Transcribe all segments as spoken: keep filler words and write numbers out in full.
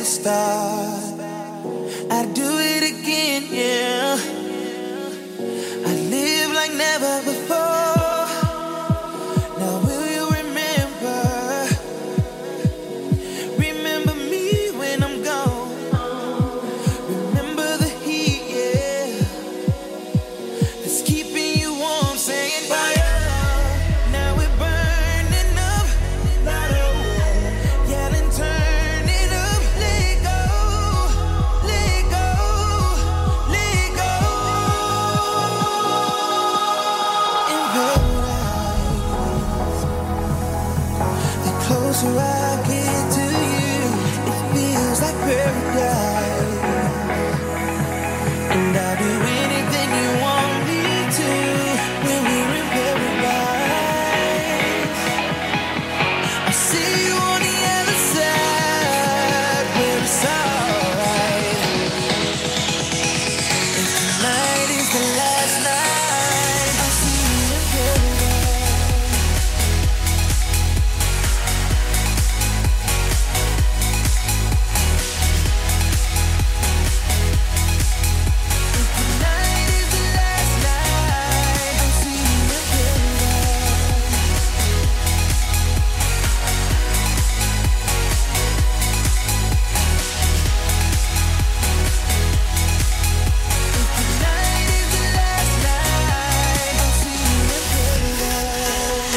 the start. I'd do it again, yeah. I live like never before. Now will you remember? Remember me when I'm gone. Remember the heat, yeah, that's keeping you warm, saying fire. Now we're burning up, light up, yelling, turn it up, let go, let go, let go. In paradise, the closer I get to you, it feels like paradise. And I'll do anything you want me to when we're in paradise. I'll see you on the other side where it's alright. If tonight is the last night, I'll see you in paradise. If tonight is the last night, I'll see you in Tonight is the last night, I'll see you in paradise.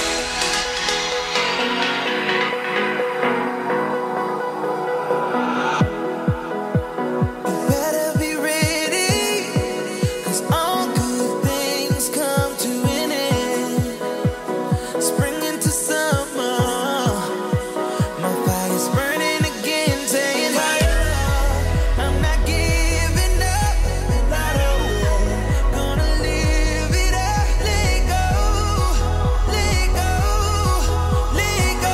You better be ready, 'cause all good things come to an end. Spring into summer, my fire's burning again, saying fire. I'm not giving up, not alone. Gonna live it up, let go, let go, let go.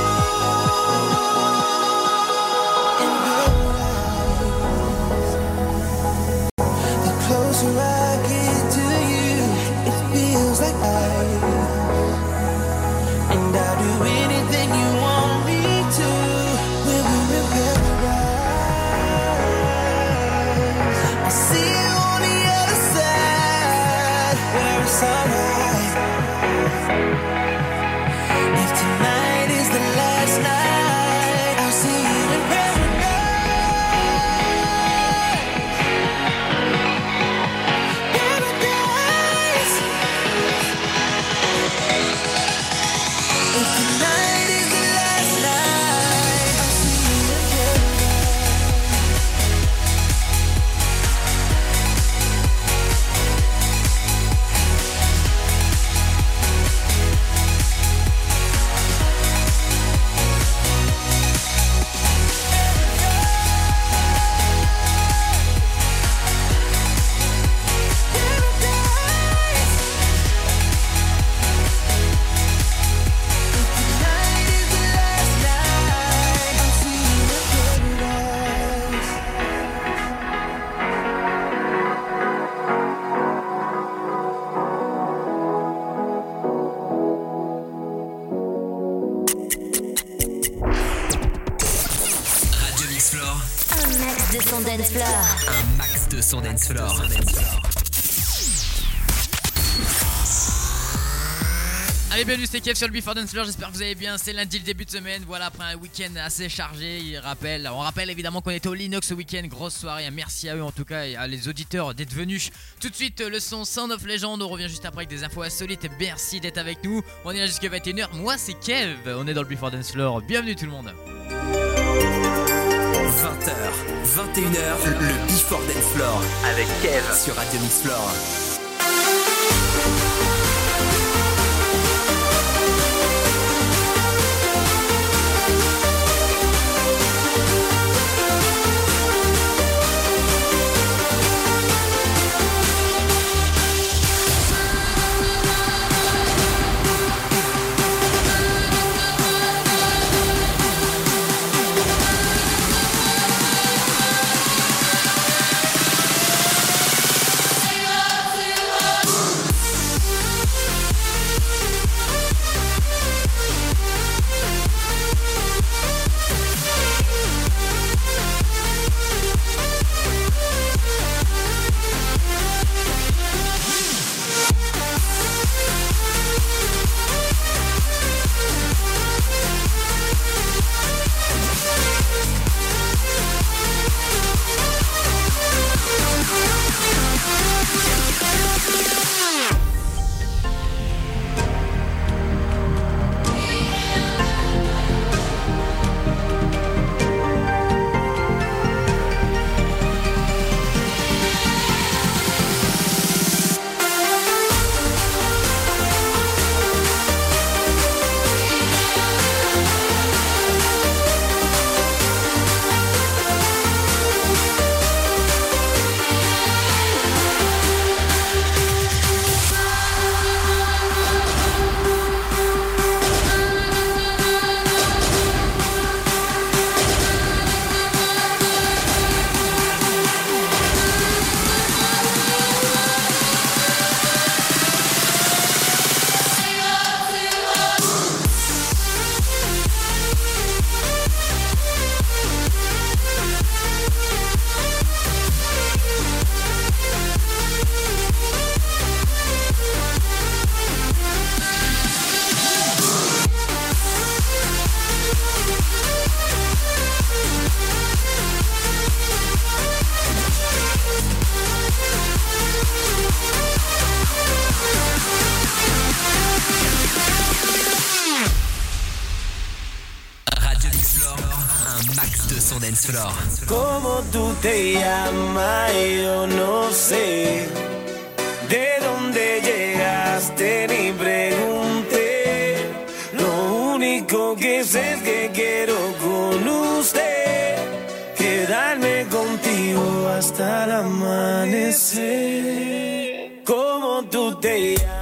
In paradise, the closer I get to you, it feels like ice. And I'll do anything you want me to when we're in paradise. I'll see you on the other side where it's alright. If tonight is the last night, I'll see you in paradise. Paradise. If tonight is the last night, I'll see you in Radio Mix Floor, Un max de son dance floor. un max de son dance floor. Allez, bienvenue, c'est Kev sur le Before Dance Floor, j'espère que vous allez bien, c'est lundi, le début de semaine, voilà, après un week-end assez chargé, il rappelle, on rappelle évidemment qu'on était au Linux ce week-end, grosse soirée, merci à eux en tout cas et à les auditeurs d'être venus. Tout de suite, le son Sound of Legend, on revient juste après avec des infos insolites, merci d'être avec nous, on est là jusqu'à vingt et une heures, moi c'est Kev, on est dans le Before Dance Floor, bienvenue tout le monde. vingt heures, vingt et une heures, le Before Dance Floor avec Kev sur Radio Mix Floor. Sing Dance Floor. Como tú te llamas, yo no sé. De dónde llegaste ni pregunté. Lo único que sé es que quiero con usted quedarme contigo hasta el amanecer. Como tú te llamas.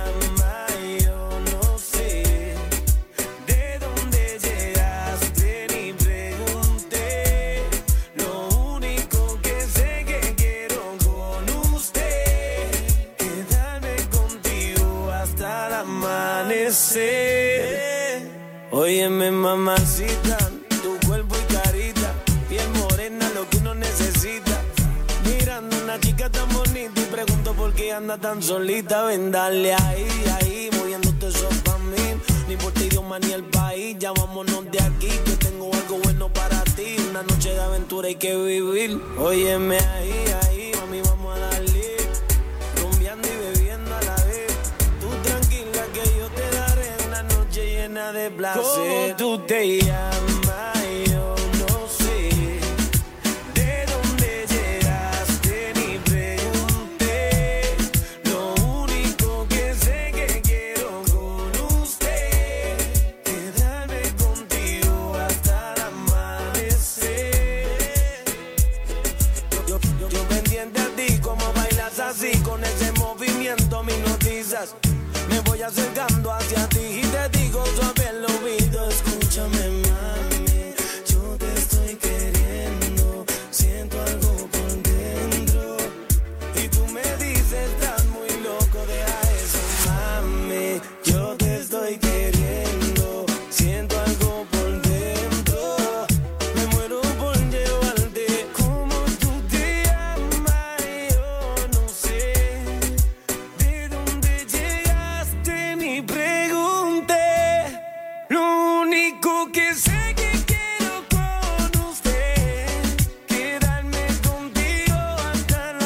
Óyeme mamacita, tu cuerpo y carita, piel morena, lo que uno necesita. Mirando una chica tan bonita y pregunto por qué anda tan solita. Ven, dale ahí, ahí, moviéndote eso pa' mí. Ni por tu idioma ni el país, ya vámonos de aquí, que tengo algo bueno para ti. Una noche de aventura hay que vivir. Óyeme ahí, ahí, mami, vamos a darle. Rumbeando y bebiendo a la vez. Tú tranquila que yo te daré una noche llena de placer. ¿Cómo tú te llamas? Yo no sé. De dónde llegaste ni pregunté. Lo único que sé que quiero con usted quedarme contigo hasta el amanecer. Yo, yo, yo pendiente a ti, como bailas así, con ese movimiento me hipnotizas. Me voy acercando hacia ti y te digo suave al oído, escúchame mami, yo te estoy queriendo, siento algo por dentro y tú me dices estás muy loco, deja eso mami, yo te estoy queriendo, siento algo por dentro, me muero por llevarte. Como tú te llamas, yo no sé. De dónde llegaste ni pregunté. Lo único que sé que quiero con usted quedarme contigo hasta el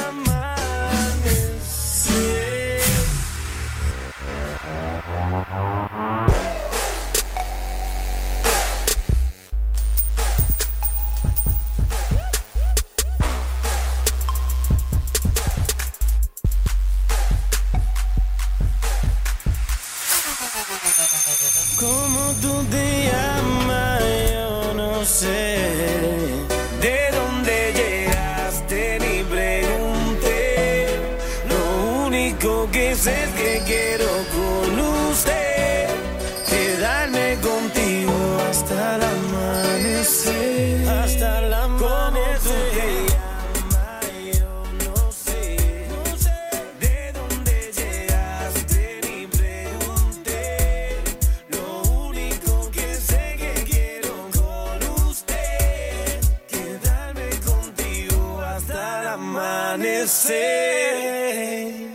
amanecer. Como tú te llamas, yo no sé. De dónde llegaste ni pregunté. Lo único que sé es que quiero con usted quedarme contigo hasta el amanecer. Hasta el amanecer. Como tú te llamas, yo no sé. De dónde llegaste ni pregunté. Lo único que sé que quiero con usted quedarme contigo hasta el amanecer.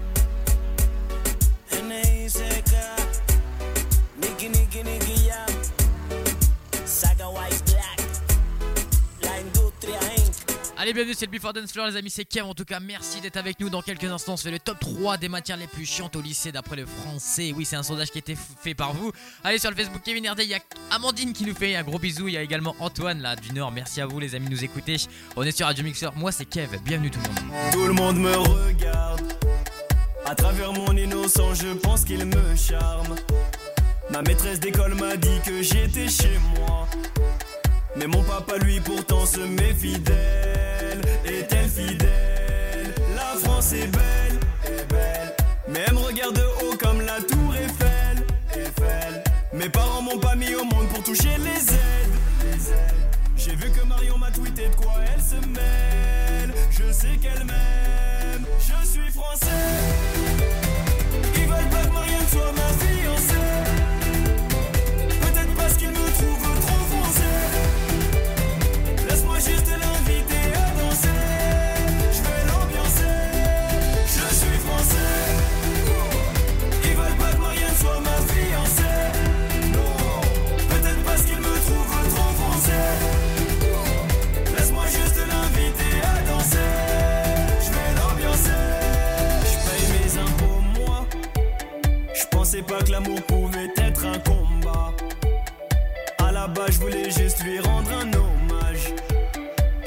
N I C K, Nicky, Nicky, Nicky Jam, Saga White Black, La Industria Incorporated. Allez, bienvenue, c'est le Before Dance Floor, les amis, c'est Kev. En tout cas, merci d'être avec nous. Dans quelques instants, on se fait le top trois des matières les plus chiantes au lycée d'après le français. Oui, c'est un sondage qui a été fait par vous. Allez, sur le Facebook Kevin R D, il y a Amandine qui nous fait un gros bisou. Il y a également Antoine là du Nord. Merci à vous, les amis, de nous écouter. On est sur Radio Mixer. Moi, c'est Kev. Bienvenue tout le monde. Tout le monde me regarde. À travers mon innocence, je pense qu'il me charme. Ma maîtresse d'école m'a dit que j'étais chez moi. Mais mon papa, lui, pourtant se méfie d'elle. Est-elle fidèle? La France est belle, est belle. Mais elle me regarde de haut comme la tour Eiffel, Eiffel. Mes parents m'ont pas mis au monde pour toucher les aides, les aides. J'ai vu que Marion m'a tweeté de quoi elle se mêle. Je sais qu'elle m'aime, je suis français. Ils veulent pas que Marianne soit ma fiancée. Peut-être parce qu'ils me trouvent trop foncé. Laisse-moi juste l'inviter à danser. Je vais l'ambiancer. Je suis français. Ils veulent pas que Marianne soit ma fiancée. Non, peut-être parce qu'ils me trouvent trop foncé. Laisse-moi juste l'inviter à danser. Je vais l'ambiancer. Je paye mes impôts moi. Je pensais pas que l'amour pouvait être un combat. À la base je voulais juste lui rendre un hommage.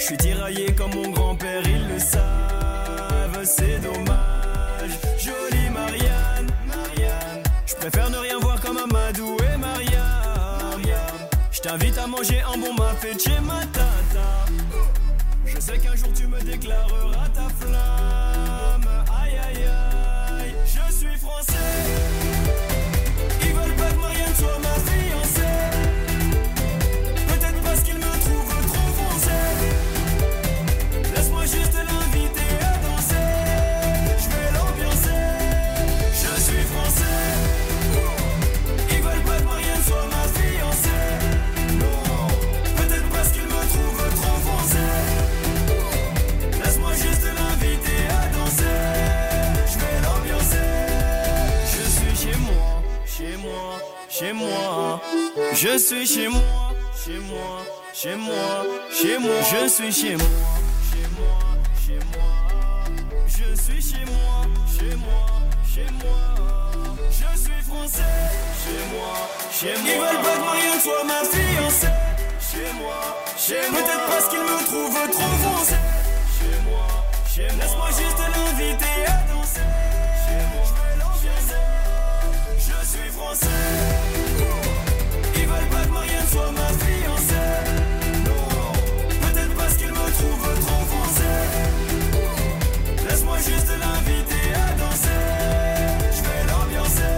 suis tiraillé comme mon grand-père, ils le savent, c'est dommage. Jolie Marianne, Marianne, je préfère ne rien voir comme Amadou et Mariam. Je t'invite à manger un bon mafé chez ma tata. Je sais qu'un jour tu me déclareras ta flamme. Aïe aïe aïe, je suis français. Ils veulent pas que Marianne soit ma fiancée. Peut-être parce qu'ils me trouvent trop foncé. Laisse-moi juste l'inviter à danser. Je vais l'ambiancer. Je suis français. Ils veulent pas que Marianne soit ma fiancée. Non, peut-être parce qu'ils me trouvent trop foncé. Laisse-moi juste l'inviter à danser. Je vais l'ambiancer. Je suis chez moi, chez moi, chez moi. Je suis chez moi, chez moi, chez moi, chez moi. Je suis chez moi, chez moi, chez moi. Je suis chez moi, chez moi, chez moi. Je suis français, chez moi, chez moi. Ils veulent pas que Marianne soit ma fiancée. Chez moi, chez moi. Peut-être parce qu'ils me trouvent trop foncé. Chez moi, chez moi. Laisse-moi juste l'inviter à danser. Chez moi, je vais l'ambiancer. Je suis français. Ils veulent pas que Marianne soit ma fiancée. Non, peut-être parce qu'ils me trouvent trop foncé. Laisse-moi juste l'inviter à danser. Je vais l'ambiancer.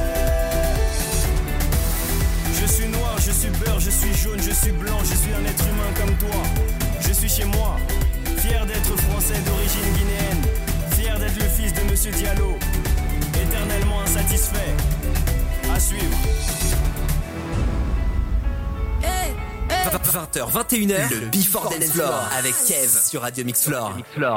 Je suis noir, je suis beurre, je suis jaune, je suis blanc, je suis un être humain comme toi. Je suis chez moi, fier d'être français d'origine guinéenne, fier d'être le fils de Monsieur Diallo, éternellement insatisfait. À suivre. vingt heures, vingt et une heures, le Before Dance Floor avec Kev sur Radio Mix Floor.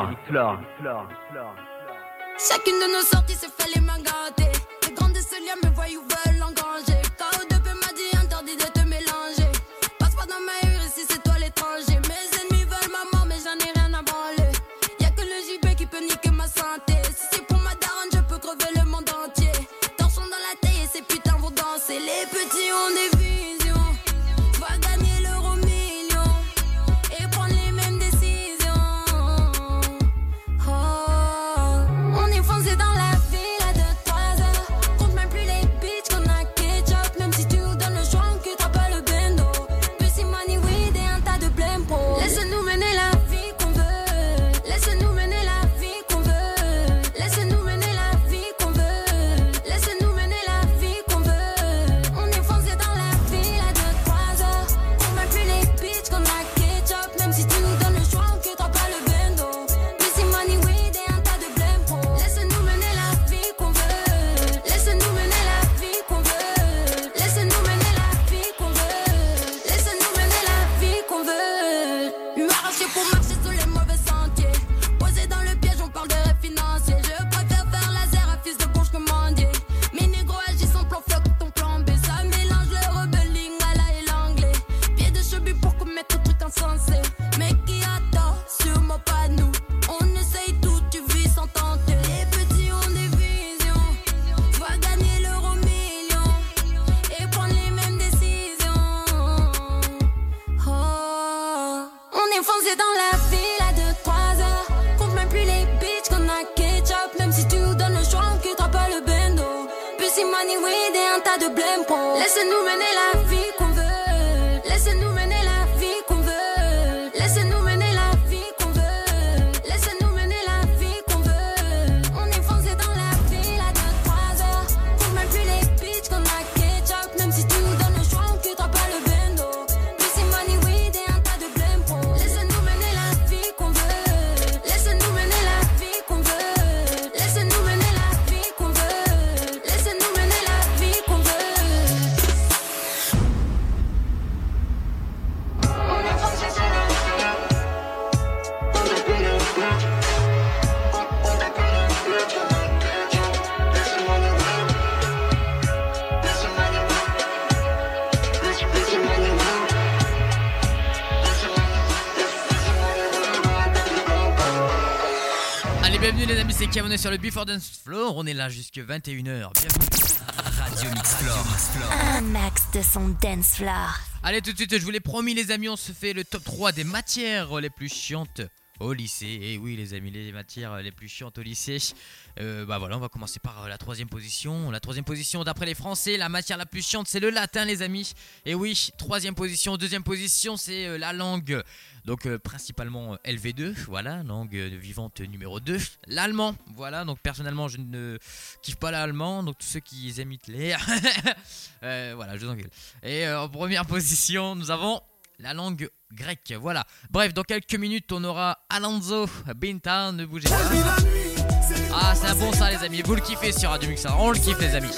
Chacune de nos sorties se fait les mains gâtées. Les grands de ce lien me voient ou veulent engranger. K O deux P m'a dit interdit de te mélanger. Passe pas dans ma rue ici c'est toi l'étranger. Mes ennemis veulent ma mort mais j'en ai rien à branler. Y'a que le J B qui peut niquer ma santé. Si c'est pour ma daronne je peux crever le monde entier. Torchons dans la taille et ces putains vont danser. Les petits ont des visions. Va gagner l'euro million et prendre les mêmes décisions. Oh, on est foncé dans la ville à deux trois heures. Compte même plus les bitches qu'on a ketchup. Même si tu nous donnes le choix on quittera pas le bendo. Pussy money weed et un tas de blême pro. Laisse-nous mener la vie qu'on veut. Laisse-nous mener la vie qu'on veut. Laisse-nous mener la vie qu'on veut. Laisse-nous mener la vie qu'on veut. On est foncé dans la ville à deux trois heures. Compte même plus les bitches qu'on a ketchup. Même si tu nous donnes le choix on quittera pas le bendo. Pussy money weed et un tas de blême pro. Laisse-nous mener la vie qu'on veut. Laisse-nous mener la vie qu'on veut. Laisse-nous mener la vie qu'on veut. Laisse-nous mener la vie qu'on veut. M'arracher pour marcher sur les mauvais sentiers. Posé dans le piège, on parle de rêve financier. Je préfère faire laser à fils de bourge que mendier. Mes négros agissent en plan floc ton plan B. Ça mélange le rebelling à la et l'anglais. Pied de cheveux pour commettre truc insensé. Mais qui a tort, sûrement pas nous. On essaye tout, tu vis sans tenter. Les petits ont des visions. Va gagner l'euro million et prendre les mêmes décisions. Oh, on est foncé dans la ville à deux trois heures. Compte même plus les bitches qu'on a ketchup. Même si tu nous donnes le choix on quittera pas le bendo. Pussy money weed et un tas de blême pro. Laisse-nous mener la vie qu'on veut. Laisse-nous mener la vie qu'on veut. Laisse-nous mener la vie qu'on veut. Laisse-nous mener la vie qu'on veut. On est foncé dans la ville à deux trois heures. Compte même plus les bitches qu'on a ketchup. Même si tu nous donnes le choix on quittera pas le bendo. Pussy money weed et un tas de blême pro. Laisse-nous mener la vie qu'on veut. Laisse-nous mener la vie qu'on veut. Laisse-nous mener la vie qu'on veut. Laisse-nous mener la vie qu'on veut. Allez, bienvenue les amis, c'est Kev, on est sur le Before Dance Floor. On est là jusque vingt et une heures. Bienvenue. Radio Mix Floor. Un max de son dance floor. Allez, tout de suite, je vous l'ai promis, les amis, on se fait le top trois des matières les plus chiantes au lycée. Et oui, les amis, les matières les plus chiantes au lycée. Euh, bah voilà, on va commencer par la troisième position. La troisième position, d'après les Français, la matière la plus chiante, c'est le latin, les amis. Et oui, troisième position. Deuxième position, c'est euh, la langue. Donc euh, principalement L V deux, voilà, langue euh, vivante numéro deux. L'allemand, voilà, donc personnellement je ne kiffe pas l'allemand, donc tous ceux qui aiment Hitler, euh, voilà, je vous engueule. Et euh, en première position, nous avons la langue grecque, voilà. Bref, dans quelques minutes, on aura Alonso Binta, ne bougez pas. Ah, c'est un bon ça, les amis, vous le kiffez sur Radio Mixer, on le kiffe, les amis.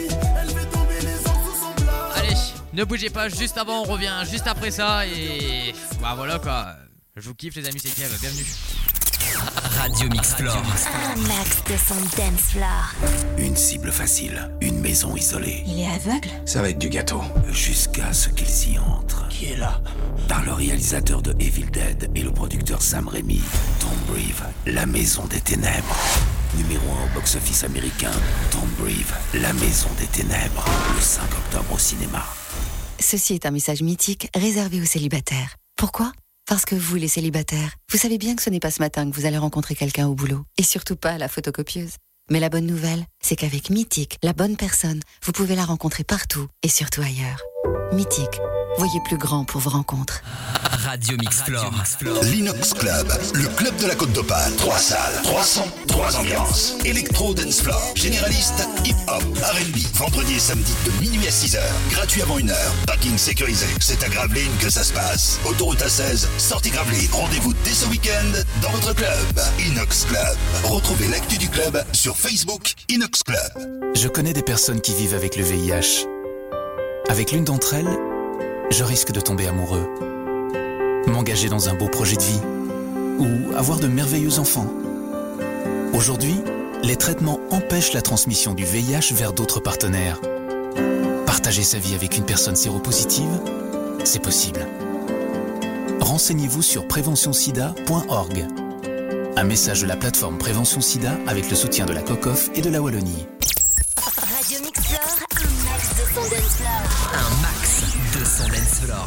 Allez, ne bougez pas, juste avant on revient, juste après ça et bah voilà quoi. Je vous kiffe les amis, c'est Kev, bienvenue. Radio Mixflore. Un max de son dance floor. Une cible facile, une maison isolée. Il est aveugle? Ça va être du gâteau. Jusqu'à ce qu'il s'y entre. Qui est là? Par le réalisateur de Evil Dead et le producteur Sam Raimi. Tomb-Rave, la maison des ténèbres. Numéro un au box-office américain. Tomb-Rave, la maison des ténèbres. Le cinq octobre au cinéma. Ceci est un message mythique réservé aux célibataires. Pourquoi ? Parce que vous, les célibataires, vous savez bien que ce n'est pas ce matin que vous allez rencontrer quelqu'un au boulot. Et surtout pas à la photocopieuse. Mais la bonne nouvelle, c'est qu'avec Mythique, la bonne personne, vous pouvez la rencontrer partout et surtout ailleurs. Mythique, voyez plus grand pour vos rencontres. Radio Mixflore. L'Inox Club, le club de la Côte d'Opale. Trois salles, trois sons, trois ambiances. Electro Dance Floor, généraliste, hip-hop, R and B. Vendredi et samedi de minuit à six heures. Gratuit avant une heure. Parking sécurisé. C'est à Gravelines que ça se passe. Autoroute A seize, sortie Gravelines. Rendez-vous dès ce week-end dans votre club. Inox Club. Retrouvez l'actu du club sur Facebook Inox Club. Je connais des personnes qui vivent avec le V I H. Avec l'une d'entre elles, je risque de tomber amoureux, m'engager dans un beau projet de vie ou avoir de merveilleux enfants. Aujourd'hui, les traitements empêchent la transmission du V I H vers d'autres partenaires. Partager sa vie avec une personne séropositive, c'est possible. Renseignez-vous sur prévention sida point org. Un message de la plateforme Prévention Sida avec le soutien de la COCOF et de la Wallonie. Radio Mixflore, un max de son dance floor. Un max de son dance floor.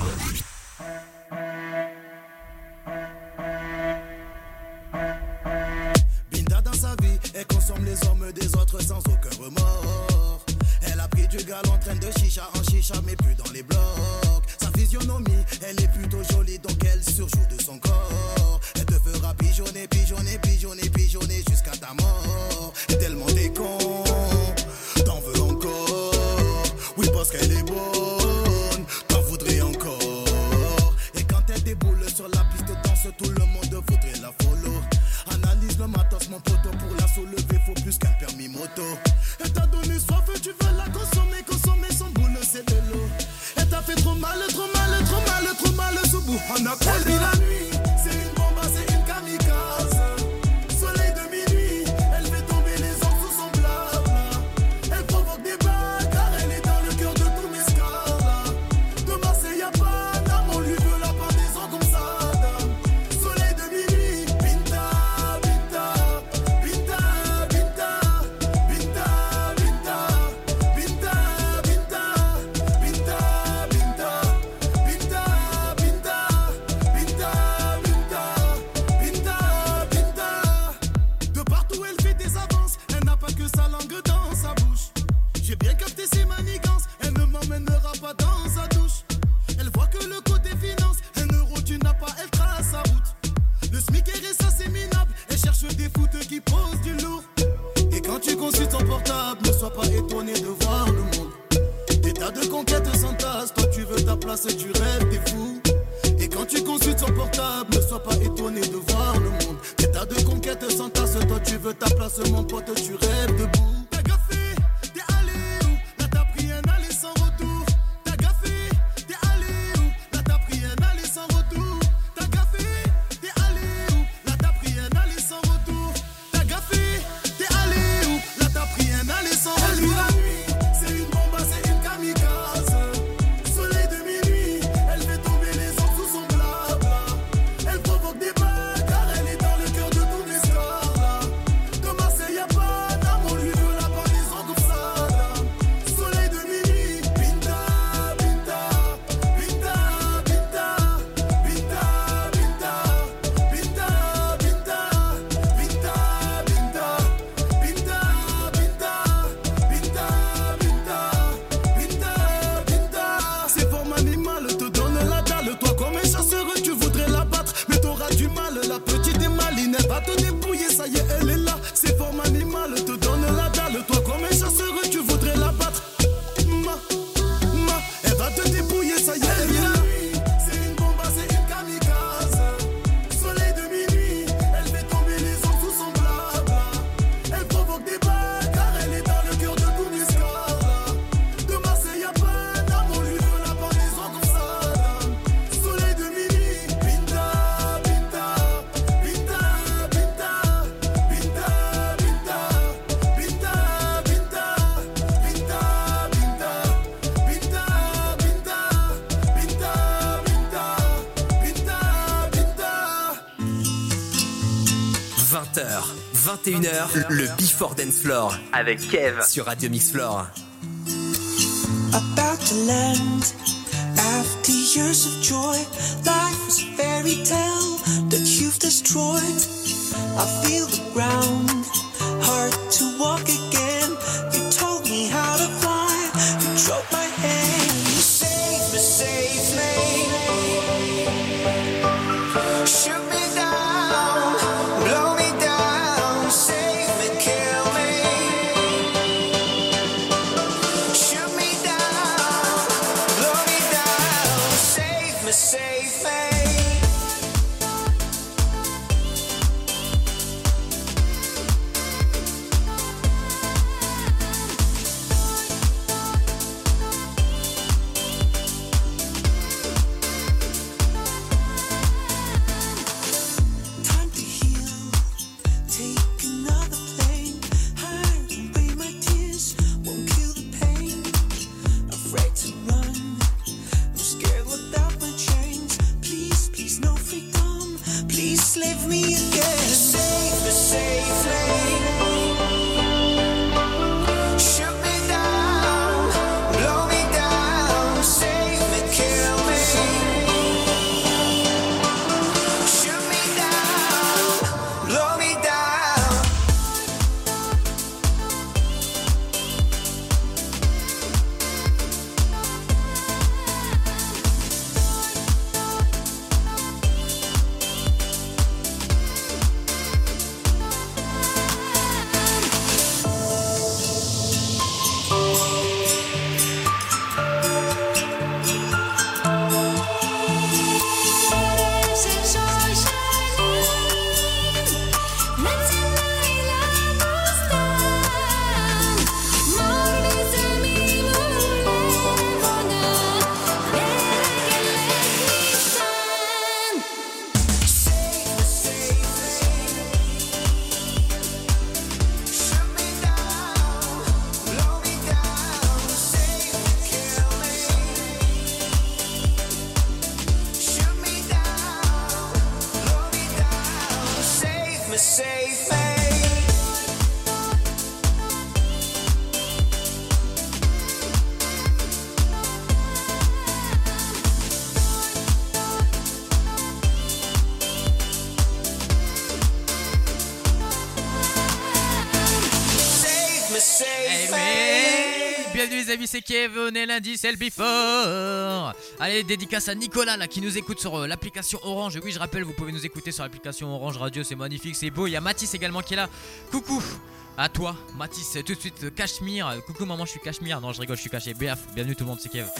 Binta dans sa vie, elle consomme les hommes des autres sans aucun remords. Elle a pris du galon en train de chicha en chicha mais plus dans les blocs. Sa physionomie, elle est plutôt jolie donc elle surjoue de son corps. Elle te fera pigeonner, pigeonner, pigeonner, pigeonner jusqu'à ta mort. Et tellement t'es con, t'en veux encore. Oui parce qu'elle est bonne, t'en voudrais encore. Et quand elle déboule sur la piste de danse, tout le monde voudrait la follow. Analyse le matos mon poteau, pour la soulever faut plus qu'un permis moto. Elle t'a donné soif, tu veux la consommer, consommer son boule c'est de l'eau. Elle t'a fait trop mal, trop mal, trop mal, trop mal sous bout. On a pas la nuit, c'est une bombe, c'est une kamikaze. Soleil de minuit, elle fait tomber les hommes sous son blabla. Elle provoque des bagarres, car elle est dans le cœur de tous mes scars. De Marseille y'a pas d'âme, on lui veut la pendaison comme ça. Soleil de minuit, Binta, Binta, Binta, Binta, Binta, Binta, Binta, Binta, Binta, Binta, Binta, Binta, Binta, Binta, Binta, Binta. De partout elle fait des avances, elle n'a pas que sa langue dans sa bouche. J'ai bien capté ses manigances, elle ne m'emmènera pas dans sa douche. Elle voit que le côté finance, un euro tu n'as pas, elle trace sa route. Le SMIC est ça c'est minable, elle cherche des foutes qui posent du lourd. Et quand tu consultes ton portable, ne sois pas étonné de voir le monde. Des tas de conquêtes s'entassent, toi tu veux ta place, tu rêves, t'es fou. Et quand tu consultes son portable, ne sois pas étonné de voir le monde. Des tas de conquêtes s'entassent, toi tu veux ta place, mon pote, tu rêves debout. T'as gaffé, t'es allé où? Là t'as pris un aller sans retour. T'as gaffé, t'es allé où? Là t'as pris un aller sans retour. T'as gaffé, t'es allé où? Là t'as pris un aller sans retour. T'as gaffé, t'es allé où? Là t'as pris un aller sans retour. La nuit, c'est une bombe, c'est une kamikaze. Soleil de minuit, elle fait tomber les hommes sous son blabla. Elle provoque des bagarres, elle est dans le cœur de tous mes scars. De Marseille y'a pas d'âme, on lui veut vingt heures, vingt et une heures, le Before Dance Floor avec Kev sur Radio Mix Floor. About to land after years of joy. Life is a fairy tale that you've destroyed. I feel the ground, hard to walk again. You told me how to fly, you drove my hand. You saved me, saved me. Shoot me down, blow me down, save me, kill me. Shoot me down, blow me down, save me, save me. Leave me again. Save me, save me. Shoot me down, blow me down, save me, kill me. Shoot me down, blow me down. Bienvenue les amis, c'est Kev, on est lundi, c'est le Before. Allez, dédicace à Nicolas là qui nous écoute sur euh, l'application Orange. Et oui, je rappelle, vous pouvez nous écouter sur l'application Orange Radio, c'est magnifique, c'est beau. Il y a Mathis également qui est là. Coucou à toi Mathis, tout de suite euh, Cachemire. Coucou maman, je suis Cachemire. Non, je rigole, je suis caché. B F, bienvenue tout le monde, c'est Kev.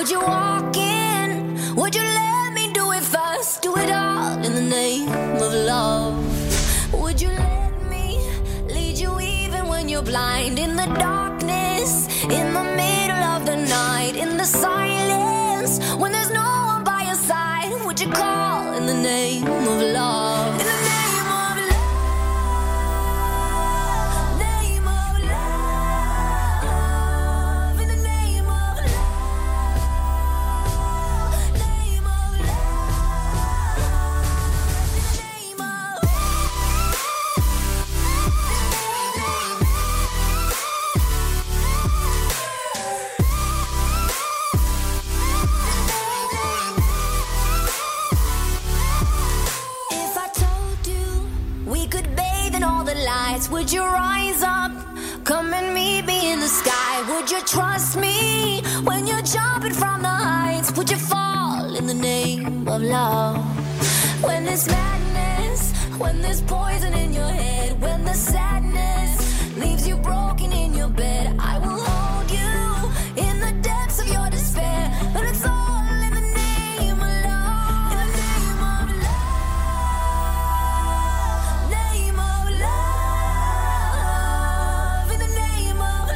Would you walk in? Would you let me do it first? Do it all in the name of love. Would you let me lead you even when you're blind? In the darkness, in the middle of the night, in the silence, when there's no one by your side, would you call in the name of love? In the name of love, name of love, in the name of love, name of love, in the name of If I told you we could bathe in all the lights, would you rise up? Come and meet me in the sky. Would you trust me when you're jumping from the heights? Would you fall in the name of love? When there's madness, when there's poison in your head, when the sadness leaves you broken in your bed, I will hold you in the depths of your despair. But it's all in the name of love. In the name of love, name of love, in the name of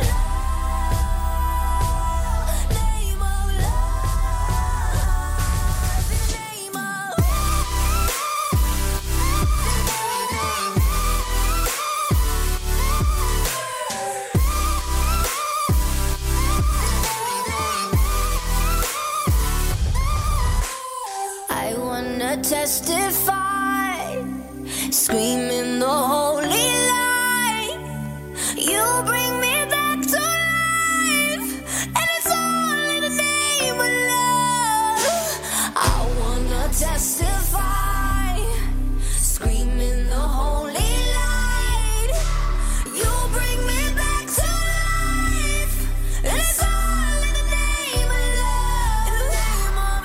love, name of love, in the name of I wanna testify, screaming the holy light. You bring me back to life, and it's all in the name of love. I wanna testify, screaming the holy light. You bring me back to life, and it's all in the name of love. In the name of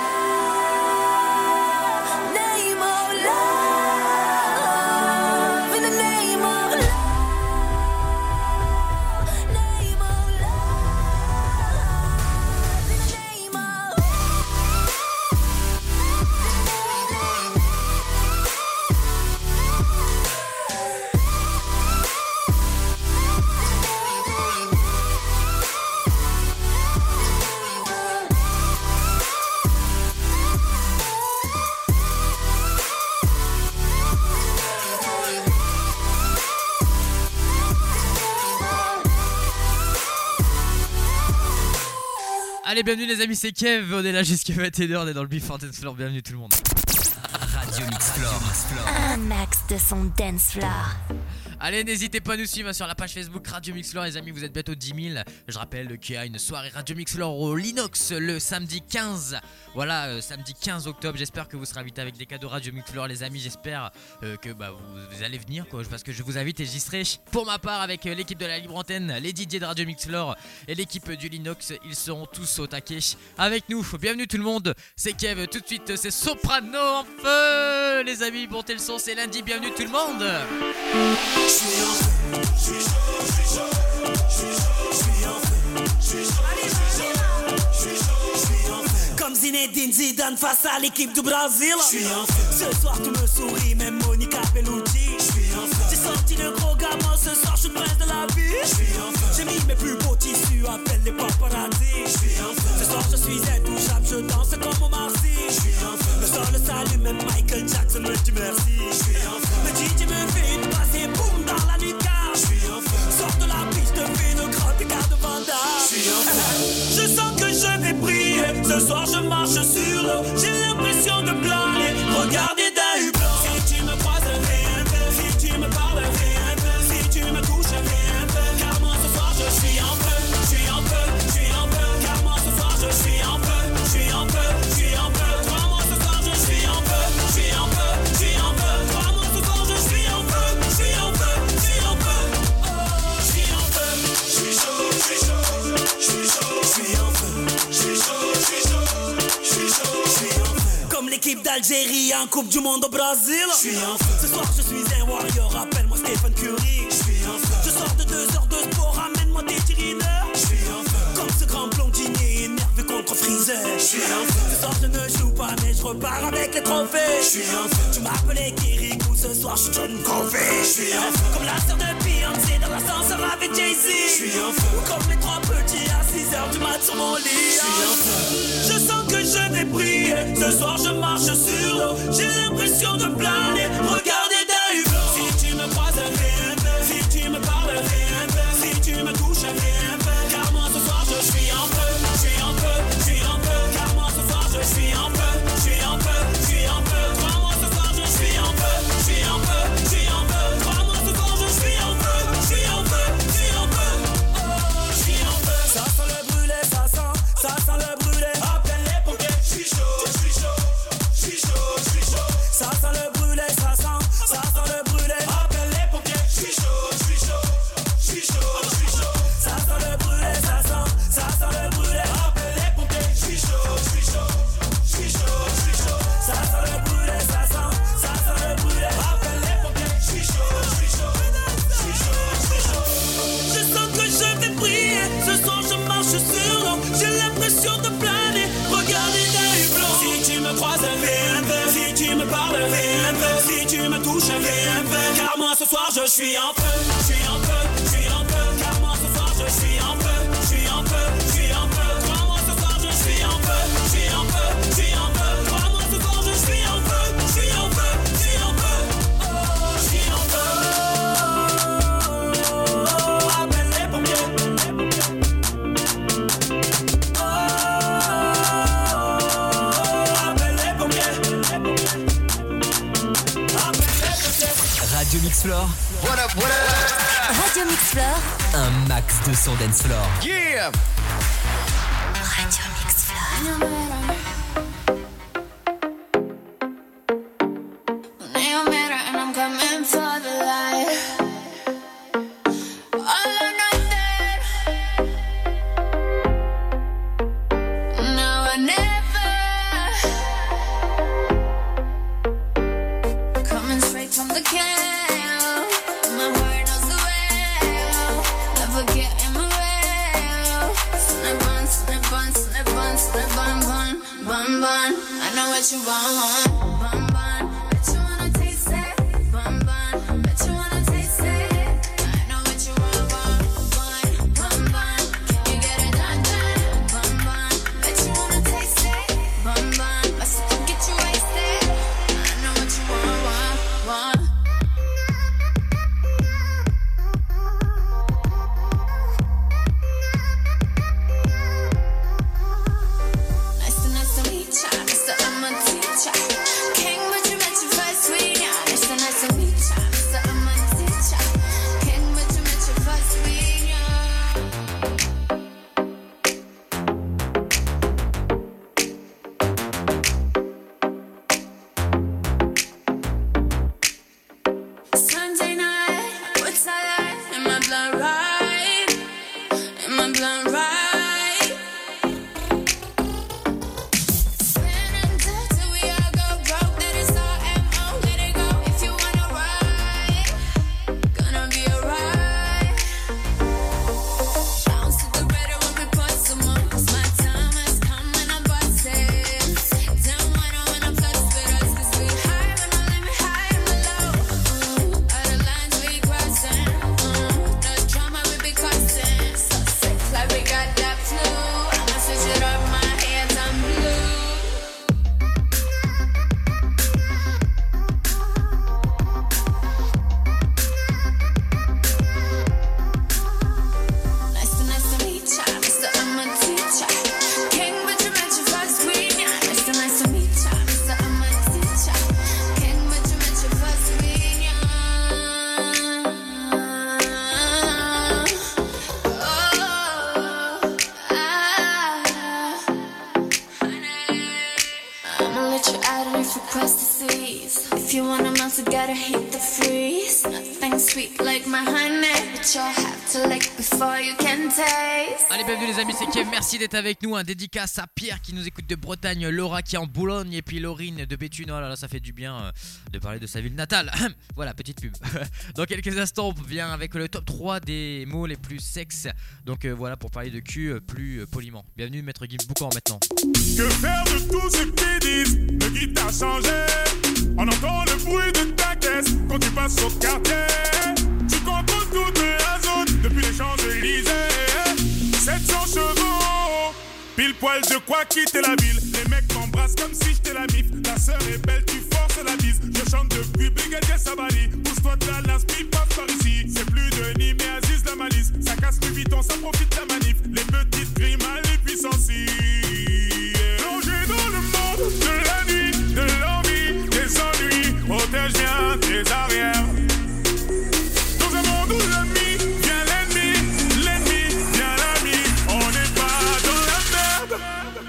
love, name of love, in the name of love, name of love, in the name of Allez, bienvenue les amis, c'est Kev, on est là jusqu'à vingt et une heures, on est dans le Before Dance Floor, bienvenue tout le monde. Radio Mix Floor. Un max de son dance floor. Allez, n'hésitez pas à nous suivre sur la page Facebook Radio Mix Floor, les amis, vous êtes bientôt dix mille. Je rappelle qu'il y a une soirée Radio Mix Floor au Linox le samedi quinze. Voilà, euh, samedi quinze octobre. J'espère que vous serez invités avec des cadeaux Radio Mix Floor, les amis. J'espère euh, que bah, vous, vous allez venir, quoi, parce que je vous invite et j'y serai pour ma part avec euh, l'équipe de la Libre Antenne, les D J de Radio Mix Floor et l'équipe du Linox. Ils seront tous au taquet avec nous. Bienvenue tout le monde, c'est Kev. Tout de suite, c'est Soprano en feu, les amis. Montez le son, c'est lundi. Bienvenue tout le monde. Je suis en feu, je suis chaud, je suis chaud, je suis chaud, je suis en feu, je suis chaud, je suis chaud, je suis chaud, je suis en feu. Comme Zinedine Zidane face à l'équipe du Brésil. Je suis en feu. Ce soir tu me souris, même Monica Bellucci. Je suis en feu. J'ai sorti le gros gamin, ce soir je suis le prince de la vie. Je suis en feu. J'ai mis mes plus beaux tissus, appelle les paparazzi. Je suis en feu. Ce soir je suis intouchable, je danse comme au Marcy. Je suis en feu. Le sol le salue, même Michael Jackson me dit merci. Je suis en feu. Le D J me fait une passe et boum dans la nuca. Je suis en feu. Sors de la piste, fais une grotte écart de Vanda. Je suis en feu. Je sens que je vais briller. Ce soir je marche sur l'eau. J'ai l'impression de planer. Regardez d'un hublot. Si tu me croises, fais un peu. Si tu me parles, fais un peu. Si tu me touches, fais un peu. Car moi ce soir je suis en feu. Je suis en feu, je suis en feu. Car moi ce soir je suis en feu. Je suis en feu, je suis en feu. Crois-moi ce soir je suis en feu. Je suis en feu, je suis en feu. Crois-moi ce soir je suis en feu. Je suis en feu, je suis en feu. Oh, je suis en feu. Je suis chaud, je suis chaud. Je suis chaud, je suis en feu. Je suis chaud, je suis chaud. Je suis chaud, je suis en feu. Comme l'équipe d'Algérie en Coupe du Monde au Brésil. Je suis en feu. Ce soir je suis un warrior, appelle-moi Stephen Curry. Je suis en feu. Je sors de deux heures de sport, ramène-moi des tirineurs. Je suis en feu. Comme ce grand blondinier énervé contre Free. maîtriser. Je suis un feu. Ce soir je ne joue pas mais je repars avec les trophées. Je suis un feu. Tu m'appelais Kirikou, ce soir je suis John Covey. Je suis un feu. Comme la sœur de Beyoncé dans l'ascenseur avec Jay-Z. Je suis un feu. Ou comme les trois petits à six heures du mat sur mon lit. Je suis un feu. Je sens que je vais briller. Ce soir je marche sur l'eau. J'ai l'impression de planer. Regardez d'un hublot. Si tu me croises, fais un peu. Si tu me parles, fais un peu. Si tu me touches, fais un peu. Car moi ce soir je suis en feu. Je suis en feu, je suis en feu. Car moi ce soir je suis en feu. Je suis en feu, je suis en feu. Crois-moi ce soir je suis en feu. Je suis en feu, je suis en feu. Crois-moi ce soir je suis en feu. Je suis en feu, je suis en feu. Oh, je suis en feu. Ça sent le brûlé, ça sent, ça sent le brûlé. Appelle les pompiers. Je suis chaud, je suis chaud, je suis chaud, je suis chaud. Ça sent le brûlé, ça sent, ça sent le brûlé. Appelle les pompiers. Je suis chaud, je suis chaud, je suis chaud, je suis chaud. Ça sent le brûlé, ça sent, ça sent le brûlé. Appelle les pompiers. Je suis chaud, je suis chaud, je suis chaud, je suis chaud. Ça sent le brûlé, ça sent, ça sent le brûlé. Appelle les pompiers. Je suis chaud, je suis chaud, je suis chaud, je suis chaud. Je sens que je vais briller. Ce soir je marche sur l'eau. J'ai l'impression de planer. Regardez d'un hublot. Si tu me croises, fais un peu. Si tu me parles, fais un peu. Si tu me touches, fais un peu. Car moi ce soir je suis en feu. Je suis en feu, je suis en feu. Car moi ce soir je suis en feu. Je suis en feu, je suis en feu. Crois-moi ce soir je suis en feu. Je suis en feu, je suis en feu. Crois-moi ce soir je suis en feu. Je suis en feu, je suis en feu. Oh, je suis en feu. Oh, appelle les pompiers. Oh, appelle les pompiers. Appelle les pompiers. Radio Mix Floor, Voilà, voilà. Radio Mix Floor. un max de son dance floor. Yeah. Radio Mix Floor. Name matter and I'm coming for the light. All or nothing. Now or never. Coming straight from the can. My heart knows the way. Never get in my way. Snip on, snip on, snip on, snip on, bun, bun, bun. I know what you want. Bun, bun. Bet you wanna taste it. Bun, bun. Bet you wanna taste it. I know what you want. Bun, bun, bun. Can you get it done, done? Bun, bun. Bet you wanna taste it. Bun, bun. My sister get you wasted. I know what you want, want, want. Nice to, nice to meet ya. Mister I'm a teacher. King, but you met your first sweet, yeah. Nice to, nice to meet ya. Mister I'm a teacher. King, but you met your first sweet, yeah. Sunday night, what's that? Am I blind right? Am I blind right? Spinning till we all go let you out and if you cross the seas. If you wanna melt, you gotta hit the freeze. Nothing sweet like my honey, but you'll have to lick before you can taste. Allez, bienvenue les amis, c'est Kev, merci d'être avec nous. Un dédicace à Pierre qui nous écoute de Bretagne, Laura qui est en Boulogne et puis Laurine de Béthune. Oh là là, ça fait du bien euh, de parler de sa ville natale. Voilà, petite pub. Dans quelques instants, on vient avec le top trois des mots les plus sexes. Donc euh, voilà, pour parler de cul euh, plus euh, poliment. Bienvenue Maître Guy Boucan maintenant. Que faire de tout ce qu'ils disent? Le guide t'a changé. On entend le bruit de ta caisse quand tu passes au quartier. Tu contrôles toute la zone depuis les Champs-Élysées. sept cents chevaux, pile poil de quoi quitter la ville. Les mecs m'embrassent comme si j'étais la mif. Ta sœur est belle, tu forces la bise. Je chante depuis Brigadier Sabali. Pousse-toi de la l'inspi, passe par ici. C'est plus de Nîmes mais Aziz la malice. Ça casse le biton, ça profite de la manif. Les petites grimes à les puissancies. Plongé dans le monde de la nuit, de l'envie, des ennuis. Protège bien tes arrières. Dans un monde où l'ami vient l'ennemi, l'ennemi vient l'ami. On n'est pas dans la merde.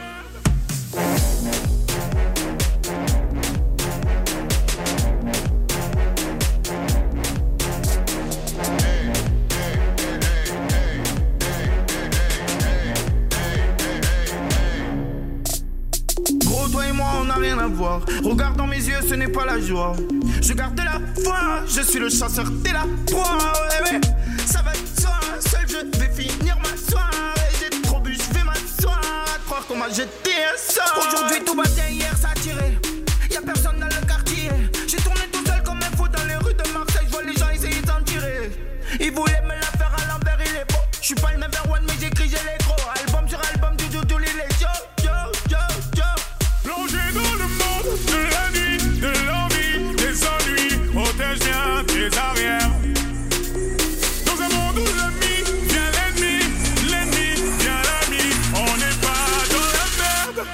Gros, toi et moi, on n'a rien à voir. Regarde dans mes yeux, ce n'est pas la joie. Je garde la foi, je suis le chasseur, t'es la proie. Ouais, ouais, ça va de soi. Seul, je vais finir ma soirée. J'ai trop bu, je vais m'asseoir. À croire qu'on m'a jeté un sort. Aujourd'hui, tout va bien, hier, ça a tiré. Y'a personne dans le quartier. J'ai tourné tout seul comme un fou dans les rues de Marseille. Je vois les gens essayer d'en tirer. Ils voulaient me la faire à l'envers, il est beau. Je suis pas le number one, mais j'écris, j'ai les gros. Album sur album, du doudou, les yo, yo, yo, yo. Plongé dans le monde de la nuit, de l'envie, des ennuis. Protège bien tes arrières. Dans un monde où l'ami vient l'ennemi, l'ennemi vient l'ami. On n'est pas dans la merde.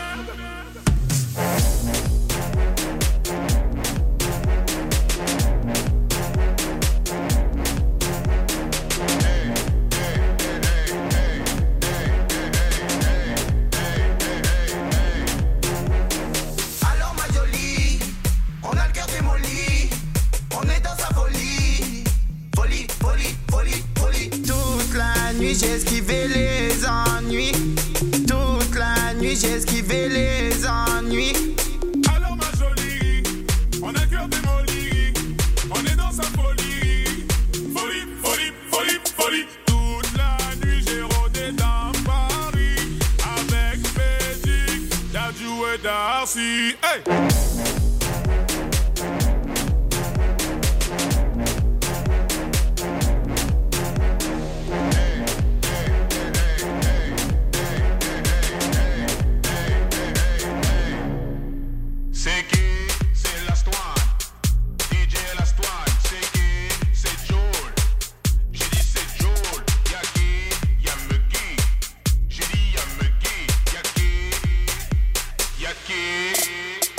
Alors ma jolie, on a le cœur démoli. On est dans sa folie. Folie, folie, folie, folie. Toute la nuit j'ai esquivé les ennuis. Toute la nuit j'ai esquivé les ennuis. Alors ma jolie, on a le cœur démoli. On est dans sa folie. Folie, folie, folie, folie. Toute la nuit j'ai rôdé dans Paris. Avec Bédic, Dadju et Darcy. Hey! C'est qui? C'est l'Astoine. D J l'Astoine. C'est qui? C'est Joel. J'ai dit c'est Joel. Y'a qui? Y'a Muggy. J'ai dit y'a Muggy. Y'a qui? Y'a qui?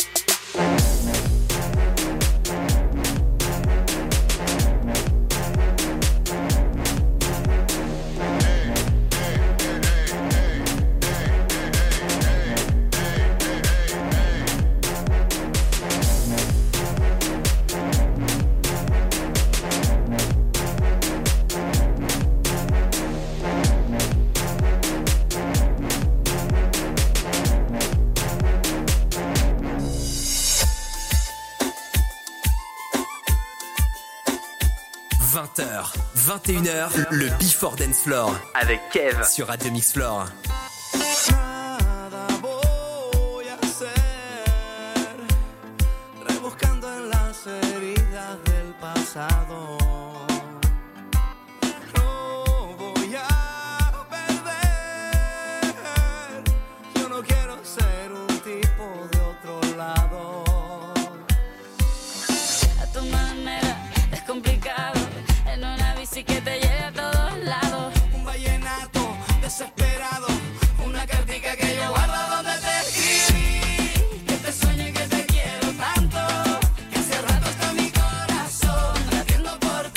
vingt heures, vingt et une heures, le Before Dance Floor avec Kev sur Radio Mix Floor. Nada voy a hacer, rebuscando en las heridas del pasado. No voy a perder, yo no quiero ser un tipo de otro lado. A tu manera, es complicado. En una bici que te lleve a todos lados. Un vallenato desesperado, una cartica que yo guardo donde te escribí. Que te sueño y que te quiero tanto. Que hace rato está mi corazón latiendo por ti.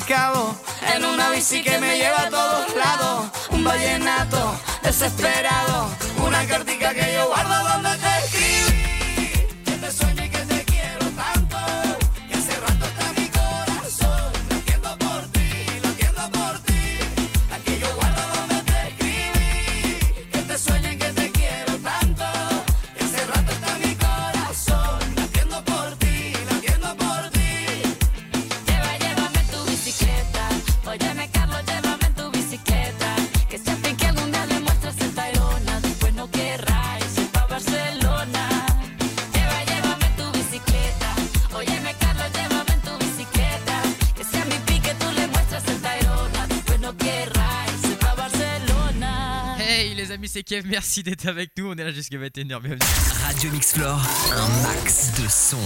acabo en una bici que me lleva a todos lados. Un vallenato desesperado, una cartica que yo guardo donde te escribí. Que te sueño y que te quiero tanto, que hace rato está mi corazón latiendo por ti, latiendo por ti. Aquí yo guardo donde te escribí. Que te sueño y que te quiero tanto, que hace rato está mi corazón latiendo por ti, latiendo por ti. Lleva, llévame tu bicicleta. Óyeme, Carlos, llévame en tu bicicleta. Que se hace que algún día le muestras el Tayrona. Después no querrás irse pa' Barcelona. Lleva, llévame en tu bicicleta. Óyeme, Carlos, llévame en tu bicicleta. Que sea mi pique, tú le muestras el Tayrona. Después no querrás irse pa' Barcelona. Hey les amis, c'est Kev, merci d'être avec nous. On est là jusqu'à vingt et une heures, bienvenue. Radio Mixflore, un max de son.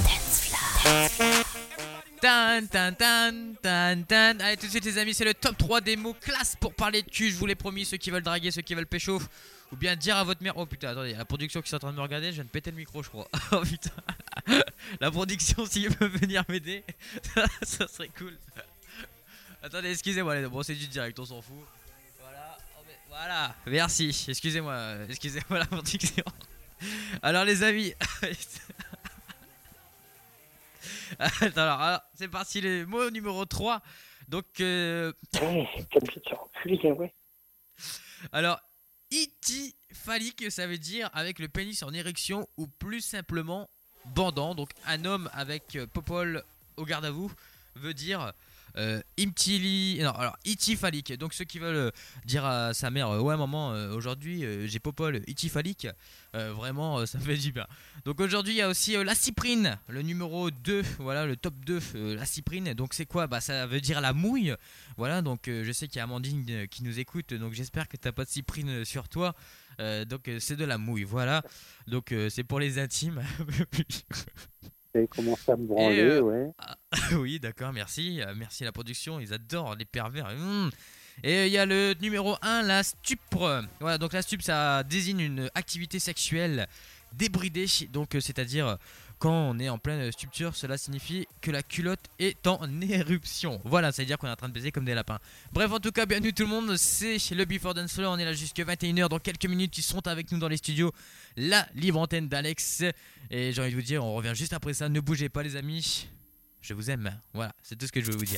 Tan, tan, tan, tan, tan. Allez, tout de suite les amis, c'est le top trois des mots classe pour parler de cul. Je vous l'ai promis, ceux qui veulent draguer, ceux qui veulent pécho, ou bien dire à votre mère. Oh putain, attendez, la production qui est en train de me regarder, je viens de péter le micro, je crois. Oh putain. La production, s'il peut venir m'aider, ça serait cool. Attendez, excusez-moi, allez, bon, c'est du direct, on s'en fout. Voilà, oh, mais, voilà, merci. Excusez-moi, excusez-moi la production. Alors les amis. Attends, alors, alors, c'est parti, le mot numéro trois. Donc, euh... ouais, enculé, ouais. Alors, ityphallique, ça veut dire avec le pénis en érection ou plus simplement bandant. Donc, un homme avec euh, popole au garde à vous veut dire euh, imtili... Non, alors, ityphallique. Donc, ceux qui veulent euh, dire à sa mère, euh, ouais, maman, euh, aujourd'hui, euh, j'ai popole ityphallique. Euh, vraiment, euh, ça fait du bien. Donc aujourd'hui, il y a aussi euh, la cyprine, le numéro deux, voilà, le top deux, euh, la cyprine. Donc c'est quoi? Bah ça veut dire la mouille. Voilà, donc euh, je sais qu'il y a Amandine euh, qui nous écoute, donc j'espère que t'as pas de cyprine sur toi. Euh, donc euh, c'est de la mouille, voilà. Donc euh, c'est pour les intimes. J'ai commencé à me branler, euh, ouais. Ah, oui, d'accord, merci. Euh, merci à la production, ils adorent les pervers. Mmh. Et il y a le numéro un, la stupre. Voilà, donc la stupre, ça désigne une activité sexuelle débridée. Donc, euh, c'est-à-dire, quand on est en pleine stupture, cela signifie que la culotte est en éruption. Voilà, c'est-à-dire qu'on est en train de baiser comme des lapins. Bref, en tout cas, bienvenue tout le monde. C'est le Before Dance Floor. On est là jusqu'à vingt et une heures. Dans quelques minutes, ils seront avec nous dans les studios. La libre antenne d'Alex. Et j'ai envie de vous dire, on revient juste après ça. Ne bougez pas, les amis. Je vous aime. Voilà, c'est tout ce que je veux vous dire.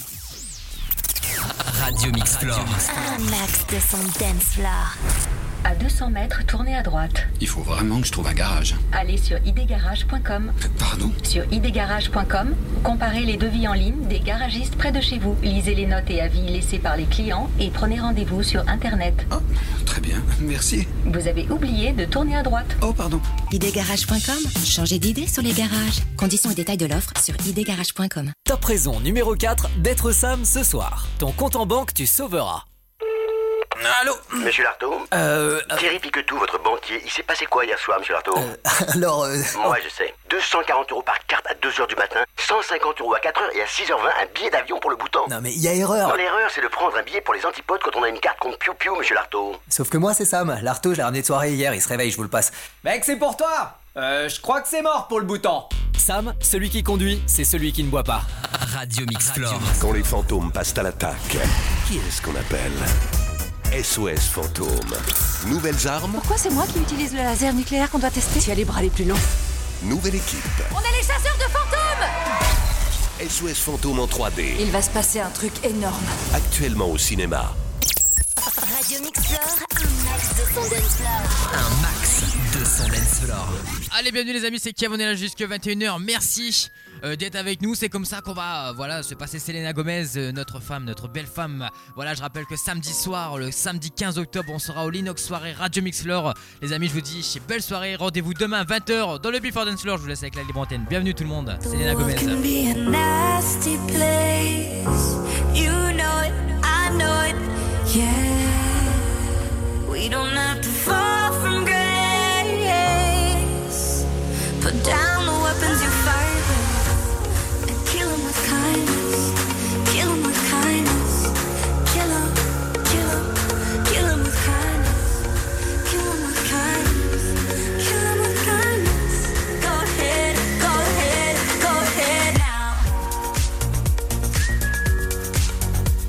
Radio Mixflore. Un max de son dance floor. À deux cents mètres, tournez à droite. Il faut vraiment que je trouve un garage. Allez sur idgarage point com. Pardon? Sur idgarage point com, comparez les devis en ligne des garagistes près de chez vous. Lisez les notes et avis laissés par les clients et prenez rendez-vous sur Internet. Oh, très bien, merci. Vous avez oublié de tourner à droite. Oh, pardon. idgarage point com. Changez d'idée sur les garages. Conditions et détails de l'offre sur idgarage point com. Top raison numéro quatre d'être Sam ce soir. Ton compte en banque, tu sauveras. Allô? Monsieur Lartaud? Euh... Thierry Piquetou, votre banquier, il s'est passé quoi hier soir, monsieur Lartaud? Euh, alors... Euh... Moi, je sais. deux cent quarante euros par carte à deux heures du matin, cent cinquante euros à quatre heures et à six heures vingt, un billet d'avion pour le Bhoutan. Non mais il y a erreur. Non, l'erreur, c'est de prendre un billet pour les antipodes quand on a une carte contre Piu Piu, monsieur Lartaud. Sauf que moi, c'est Sam. Lartaud, je l'ai ramené de soirée hier, il se réveille, je vous le passe. Mec, c'est pour toi. Euh, je crois que c'est mort pour le Bhoutan. Sam, celui qui conduit, c'est celui qui ne boit pas. Radio Mixflore. Quand les fantômes passent à l'attaque, qui est-ce qu'on appelle? S O S Fantôme. Nouvelles armes. Pourquoi c'est moi qui utilise le laser nucléaire qu'on doit tester? Tu as les bras les plus longs. Nouvelle équipe. On est les chasseurs de fantômes! S O S Fantôme en trois D. Il va se passer un truc énorme. Actuellement au cinéma. Radio Mixflore, un max de son dance floor. Un max de son dance floor. Allez, bienvenue les amis, c'est Kev, on est là jusqu'à vingt et une heures. Merci euh, d'être avec nous. C'est comme ça qu'on va euh, voilà, se passer Selena Gomez, euh, notre femme, notre belle femme. Voilà, je rappelle que samedi soir, le samedi quinze octobre, on sera au Linux soirée Radio Mixflore. Les amis, je vous dis, belle soirée. Rendez-vous demain vingt heures dans le Before Dance Floor. Je vous laisse avec la libre antenne. Bienvenue tout le monde, Selena Gomez. We don't have to fall from grace. Put down the weapons you fight with and kill them with kindness. Kill them with kindness. Kill them, kill them, kill them with kindness. Kill them with kindness. Kill them with kindness. Go ahead, go ahead, go ahead now.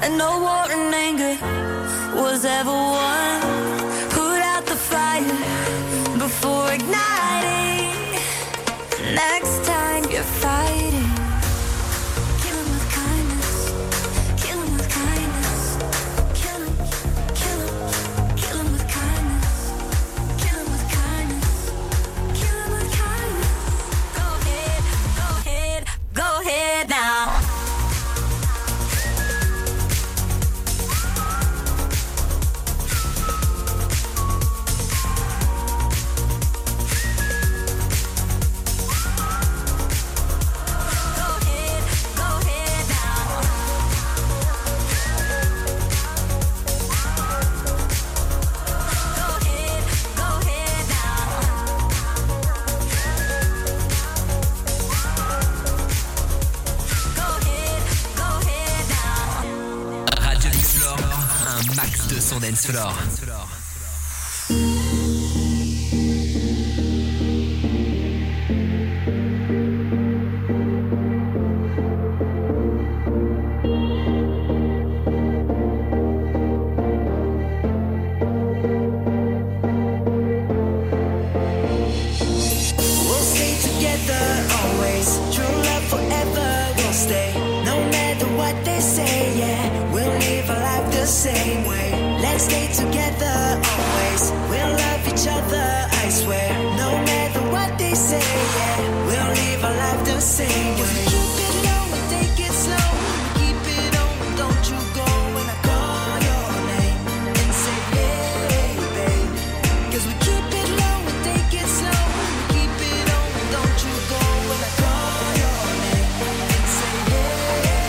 and no war and anger was ever won. Put out the fire before igniting. Next time you're fighting, kill 'em with kindness, kill 'em with kindness, kill 'em, kill 'em, kill 'em with kindness, kill 'em with kindness, kill 'em with kindness. Go ahead, go ahead, go ahead now. Son dance floor. Same way. Let's stay together always. We'll love each other, I swear. No matter what they say, yeah. We'll live our life the same way. Keep it low and take it slow. Keep it on, don't you go when I call your name and say, hey, babe. Cause we keep it low and take it slow. Keep it on, don't you go when I call your name and say, hey, babe.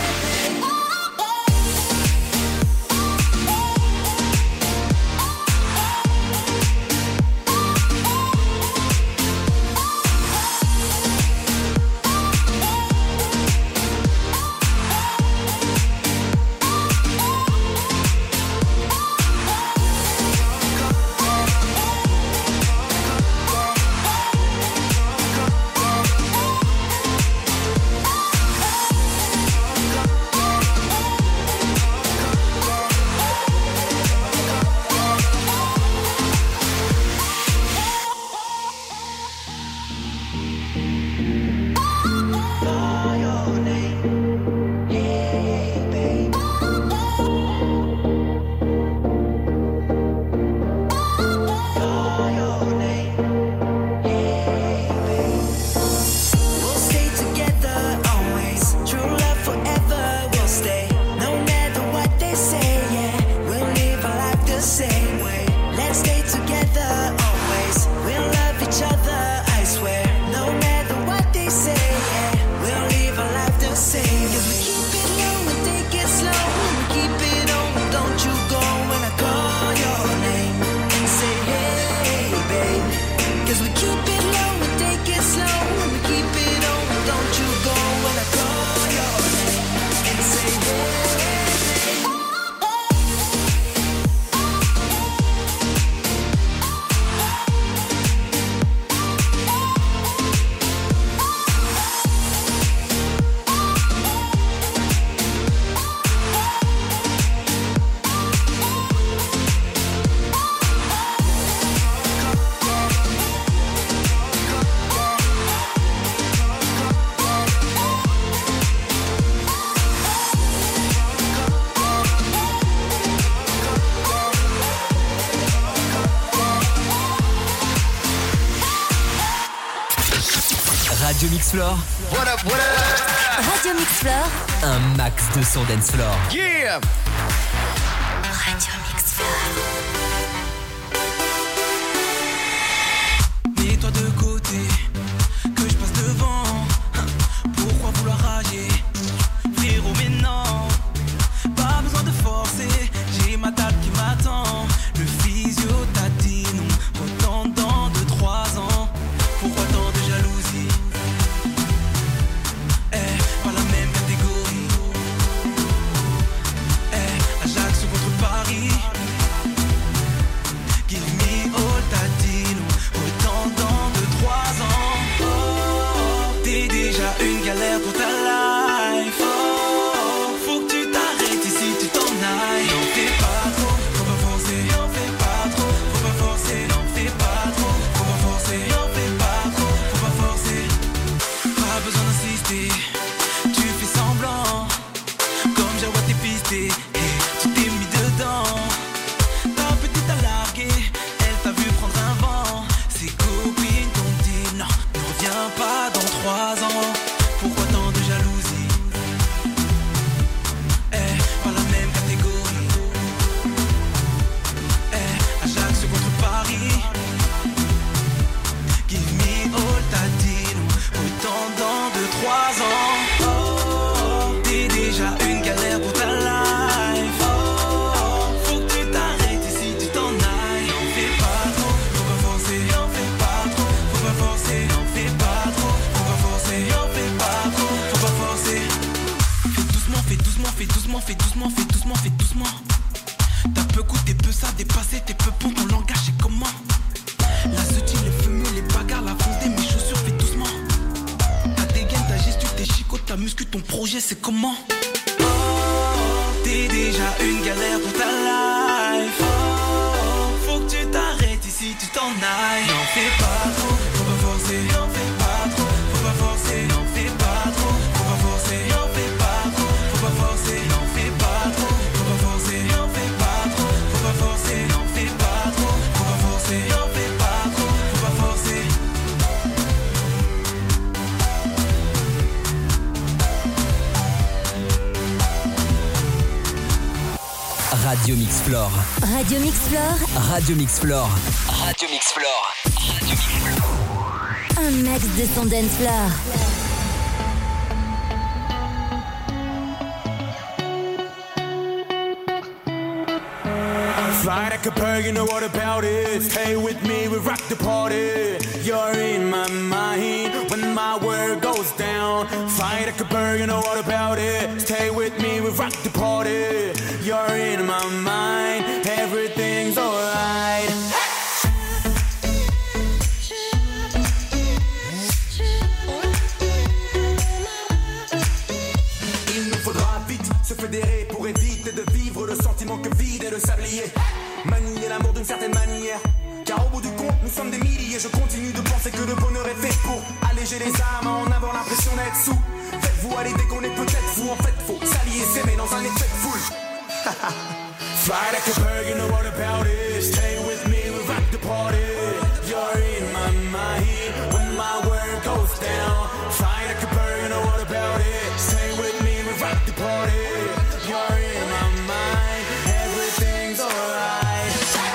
Radio Mix Floor. What up, what up? Radio Mix Floor. Un max de son dance floor. Yeah. Radio Mix Floor. Mets-toi de côté, que je passe devant. Pourquoi vouloir rager? Frérot, mais non. Pas besoin de forcer, j'ai ma table qui m'attend. Le physio t'a dit non, autant dans deux trois ans. Pourquoi tant de jalousie? Eh, pas la même catégorie. Eh, Ajax contre Paris. fais doucement, fais doucement. T'as peu goût, t'es peu ça, dépassé, t'es peu bon, ton langage c'est comment? La soutine, les fumeux, les bagarres, la fondée, mes chaussures, fais doucement. Ta dégaine, ta gestu, tes chicots, ta muscu, ton projet c'est comment? Oh, t'es déjà une galère pour ta life. Oh, faut que tu t'arrêtes ici, tu t'en ailles. N'en fais pas trop, faut pas forcer. N'en fais pas trop, faut pas forcer. N'en fais pas trop, faut pas forcer. N'en fais pas trop, faut pas forcer. N'en fais pas trop, faut pas forcer. N'en fais pas trop, faut pas forcer. N'en fais pas trop, faut pas forcer. N'en fais pas trop, faut pas forcer. Radio Mixflore. Radio Mixflore, Radio Mixflore. Radio Mixflore. Radio Mixflore. un max de son dance floor. Fly like a bird, you know what about it. Stay with me, we rock the party. You're in my mind when my world goes down. Fly like a bird, you know what about it. Stay with me, we rock the party. You're in my mind, everything's alright. Il nous faudra vite se fédérer pour éviter de vivre le sentiment que vide et le sablier. Manier l'amour d'une certaine manière, car au bout du compte nous sommes des milliers. Je continue de penser que le bonheur est fait pour alléger les âmes, en avoir l'impression d'être sous. Faites-vous à l'idée qu'on est peut-être fou. En fait faut s'allier, s'aimer dans un effet de foule. Fly like a bird, you know what about it. Stay with me, we rock the party. You're in my mind when my world goes down. Fly like a bird, you know what about it. Stay with me, we rock the party. You're in my mind, everything's alright.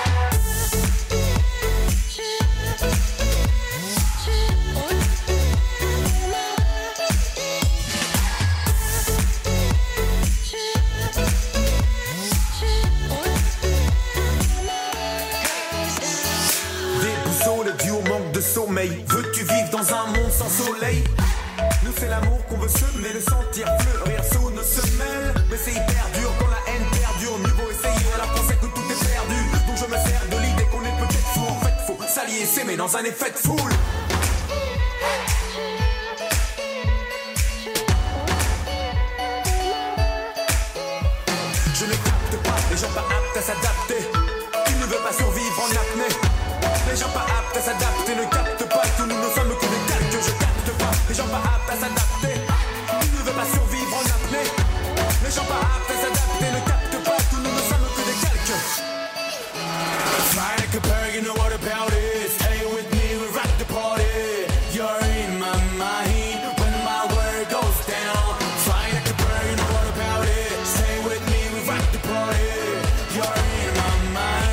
Déboussolé dû au manque de sommeil. Veux-tu vivre dans un monde sans soleil? Nous c'est l'amour qu'on veut semer, le sentir fleurir sous nos semelles. Mais c'est hyper dur quand la haine perdure. Mieux vaut essayer à la pensée que tout est perdu. Donc je me sers de l'idée qu'on est peut-être fou. En fait faut s'allier, s'aimer dans un effet de foule. Je ne capte pas les gens pas aptes à s'adapter. Tu ne veux pas survivre en apnée. Les gens pas aptes à s'adapter ne captent pas. Tous nous ne sommes que des calques, je capte pas. Les gens pas aptes à s'adapter. Tu ne veux pas survivre en apnée. Les gens pas aptes à s'adapter ne captent pas. Tous nous ne sommes que des calques. Fly like a bird, you know what about it. Stay with me, we rock the party. You're in my mind when my world goes down. Fly like a bird, you know what about it. Stay with me, we rock the party. You're in my mind.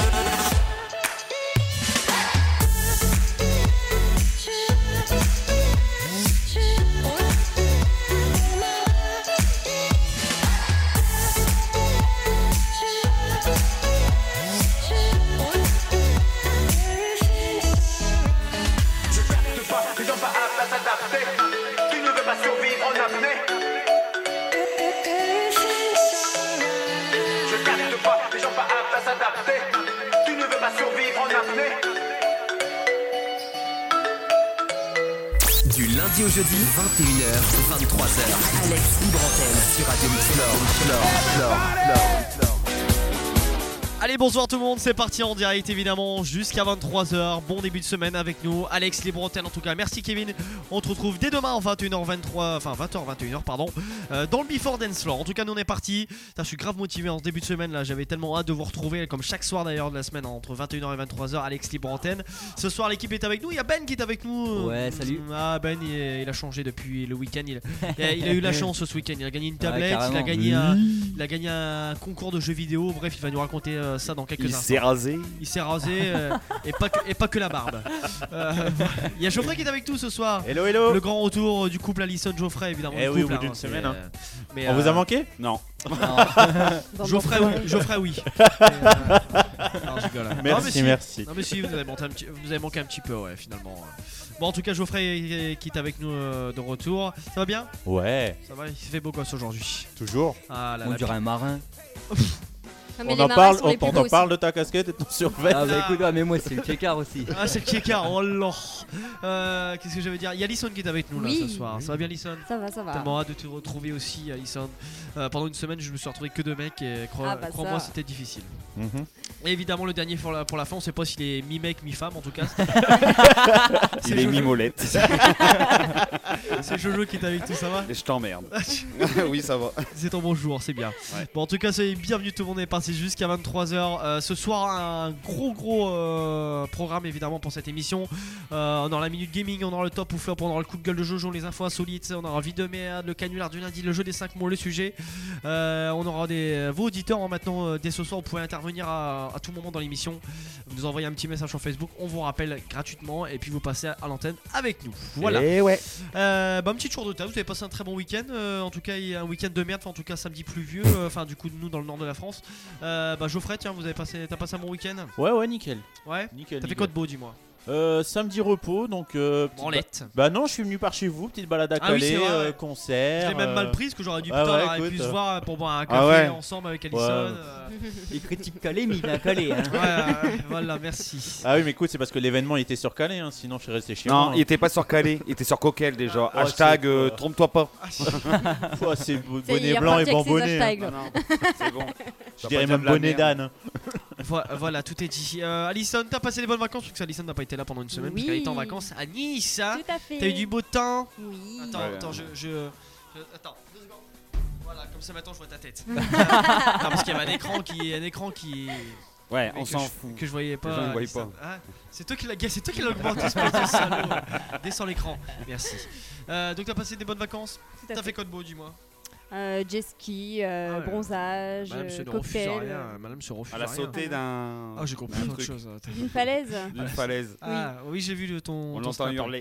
Du lundi au jeudi, vingt et une heures, vingt-trois heures. Alex Libre Antenne sur Radio Mixflore. Allez, bonsoir tout le monde, c'est parti en direct évidemment jusqu'à vingt-trois heures. Bon début de semaine avec nous, Alex Libre Antenne en tout cas. Merci Kevin. On te retrouve dès demain en vingt et une heures vingt-trois, enfin vingt heures vingt et une heures pardon, euh, dans le Before Dance Floor. En tout cas, nous on est parti. Je suis grave motivé en ce début de semaine là. J'avais tellement hâte de vous retrouver comme chaque soir d'ailleurs de la semaine, hein, entre vingt et une heures et vingt-trois heures. Alex Libre Antenne. Ce soir, l'équipe est avec nous. Il y a Ben qui est avec nous. Ouais, salut. Ah, Ben, il, est, il a changé depuis le week-end. Il, il, a, il a eu la chance ce week-end. Il a gagné une tablette. Ouais, il, a gagné oui. un, il a gagné un concours de jeux vidéo. Bref, il va nous raconter euh, ça dans quelques Il instants. s'est rasé. Il s'est rasé euh, et, pas que, et pas que la barbe. Euh, il y a Geoffrey qui est avec nous ce soir. Hello, hello. Le grand retour du couple Alison-Geoffrey évidemment. Eh le oui, couple, au bout d'une hein, semaine. c'est, Hein. euh, mais, On euh, vous a manqué? Non. Geoffrey oui. Geoffrey oui. Et, euh, Non, je rigole. Merci, non, mais si, merci. Non mais si, vous avez, manqué un petit, vous avez manqué un petit peu, ouais, finalement. Bon, en tout cas, Geoffrey qui est avec nous euh, de retour. Ça va bien? Ouais. Ça va, il fait beau gosse aujourd'hui. Toujours. Ah, là, On là, dirait un marin. Ah, mais On les en marins parle, sont les plus on beaux en parle aussi. de ta casquette et de ton survêt. Ah bah écoute, ouais, mais moi c'est le check-out aussi. Ah, c'est le Kiekar, oh là. Euh, Qu'est-ce que j'avais dire? Il y a Alison qui est avec nous là Oui. ce soir. Ça va bien, Alison? Ça va, ça va. Tellement hâte de te retrouver aussi, Alison. Euh, pendant une semaine, je me suis retrouvé que deux mecs et crois- Ah, bah, crois-moi, ça. c'était difficile. Mhm. Et évidemment, le dernier pour la, pour la fin, on sait pas s'il est mi-mec, mi-femme en tout cas. Il est Jojo. mi-molette. C'est Jojo qui est avec tout, ça va? Et je t'emmerde. Oui, ça va. C'est ton bonjour, c'est bien. Ouais. Bon, en tout cas, soyez bienvenue, tout le monde est passé jusqu'à vingt-trois heures. Euh, ce soir, un gros gros euh, programme évidemment pour cette émission. Euh, on aura la minute gaming, on aura le top ou flop, on aura le coup de gueule de Jojo, les infos insolites, on aura vide de merde, le canular du lundi, le jeu des cinq mots, le sujet. Euh, on aura des vos auditeurs hein, maintenant. Euh, dès ce soir, vous pouvez intervenir à, à tout moment dans l'émission. Vous nous envoyez un petit message sur Facebook, on vous rappelle gratuitement et puis vous passez à, à l'antenne avec nous. Voilà. Et ouais. Euh, bah, un petit tour de table, vous avez passé un très bon week-end. Euh, en tout cas, il y a un week-end de merde, enfin, en tout cas samedi pluvieux. euh, Enfin, du coup, nous dans le nord de la France. Euh, bah, Geoffrey, tiens, vous avez passé, t'as passé un bon week-end? Ouais, ouais, nickel. Ouais. Nickel. T'as fait nickel. quoi de beau, dis-moi? Euh, samedi repos, donc. Euh, petite Branlette. ba- Bah non, je suis venu par chez vous, petite balade à Ah oui, Calais, c'est vrai, euh, ouais. concert. Je l'ai même euh, mal prise, que j'aurais dû ah putain, ouais, on aurait pu écoute, se euh, voir pour boire un Ah café ouais. ensemble avec Ouais. Alison. euh. Il critique Calais, mais il vient Calais. Hein. Ouais, ouais, voilà, merci. Ah oui, mais écoute, c'est parce que l'événement il était sur Calais, hein, sinon je suis resté chez Non, moi. il était pas sur Calais, il était sur Coquel déjà. Oh, Hashtag c'est- euh, trompe-toi pas. Oh, c'est bo- Ça y est, il bonnet est blanc et reparti bon avec ses bonnet. hashtags, hein. Non, non, c'est bon. Je dirais même bonnet d'âne. Voilà, voilà, tout est dit. Euh, Alison, t'as passé des bonnes vacances? Parce que Alison n'a pas été là pendant une semaine, Oui. parce qu'elle était en vacances à Nice. hein. Tout à fait. T'as eu du beau temps? Oui. Attends, Ouais, attends, ouais. je, je, je- Attends, deux secondes. Voilà, comme ça maintenant je vois ta tête. non, parce qu'il y avait un écran qui. Un écran qui. Ouais, mais on que s'en je- fout. Que je voyais pas. Les gens, ils voient Alison. pas. Ah, c'est toi qui l'as c'est toi qui l'as augmenté ce petit salaud. Descends l'écran, merci. Euh, donc t'as passé des bonnes vacances? Tout à T'as fait. fait quoi de beau, dis-moi? Euh, jet ski, euh, Ah ouais. bronzage, Madame euh, se ne refuse à cocktail. rien. Madame se refuse Elle a à rien. sauté d'un. Ah, j'ai compris d'un autre truc. chose. Une falaise. D'une falaise. Ah oui, j'ai vu le ton. On ton l'entend snap. hurler.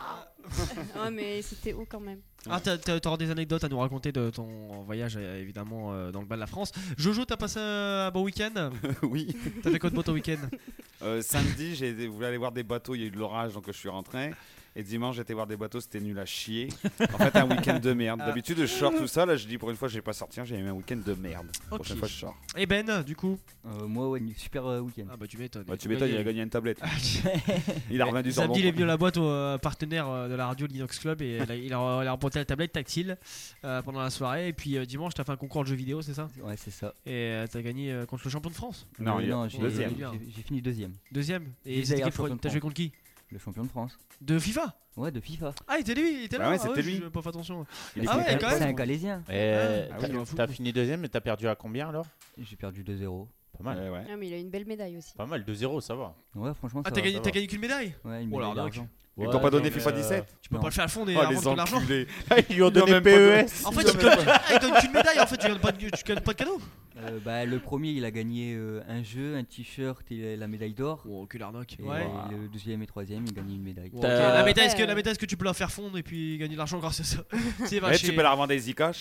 Ouais, mais c'était haut quand même. Ah, t'as- t'as- t'auras des anecdotes à nous raconter de ton voyage euh, évidemment euh, dans le bas de la France. Jojo, t'as passé un bon week-end? Oui. T'as fait quoi de beau ton week-end? Euh, samedi, j'ai voulu aller voir des bateaux, il y a eu de l'orage donc je suis rentré. Et dimanche, j'étais voir des bateaux, c'était nul à chier. En fait, un week-end de merde. Ah. D'habitude, je sors tout ça. Là, je dis pour une fois, je vais pas sortir. J'ai eu un week-end de merde. Ok. Prochaine fois, je sors. Et Ben, du coup? Euh, moi, ouais, super euh, week-end. Ah bah tu m'étonnes. Bah, tu m'étonnes, il a gagné une tablette. Il a revendu sur le Samedi, bon il est coin. venu à la boîte au euh, partenaire euh, de la radio Linux Club et il a, il a, il a remporté la tablette tactile euh, pendant la soirée. Et puis euh, dimanche, t'as fait un concours de jeux vidéo, c'est ça? Ouais, c'est ça. Et euh, t'as gagné euh, contre le champion de France? Non, Euh, il a- non, j'ai deuxième. j'ai- j'ai fini deuxième. Deuxième? Et Deuxième c'était quel- champion de t'as joué France. contre qui? Le champion de France. De FIFA? Ouais, de FIFA. Ah, il était lui, il était là. Bah ouais, Ah c'était lui. j'ai pas fait attention. Il est Ah ouais, content. quand C'est même. un Calaisien. Et Ah, t'as oui, je m'en fous. t'as fini deuxième, mais t'as perdu à combien alors? J'ai perdu deux zéro. Pas mal. Ouais, ouais. Ah, mais il a une belle médaille aussi. Pas mal, deux zéro, ça va. Ouais, franchement, Ah, ça t'as va, gagné, ça t'as va. gagné qu'une médaille? Ouais, une Oh, médaille l'arnaque. d'argent. Ils t'ont pas donné donc, FIFA euh, dix-sept? Tu peux Non. pas le faire à fond des Oh, avant les de donner l'argent. enculés. Ils lui ont Ils donné même P pas E donné- S. En fait, tu gagnes, ah, il donne qu'une médaille. En fait, tu gagnes pas de, tu gagnes pas de cadeau. Euh, bah, le premier, il a gagné euh, un jeu, un t-shirt et la médaille d'or. Oh, quel arnaque. Et Ouais. le deuxième et troisième, il gagnait une médaille. Bon, T'as- ok. La Euh, médaille, est-ce que, ouais. la médaille, est-ce que tu peux la faire fondre et puis gagner de l'argent grâce à ça? C'est Ouais, tu peux la revendre à Easycash.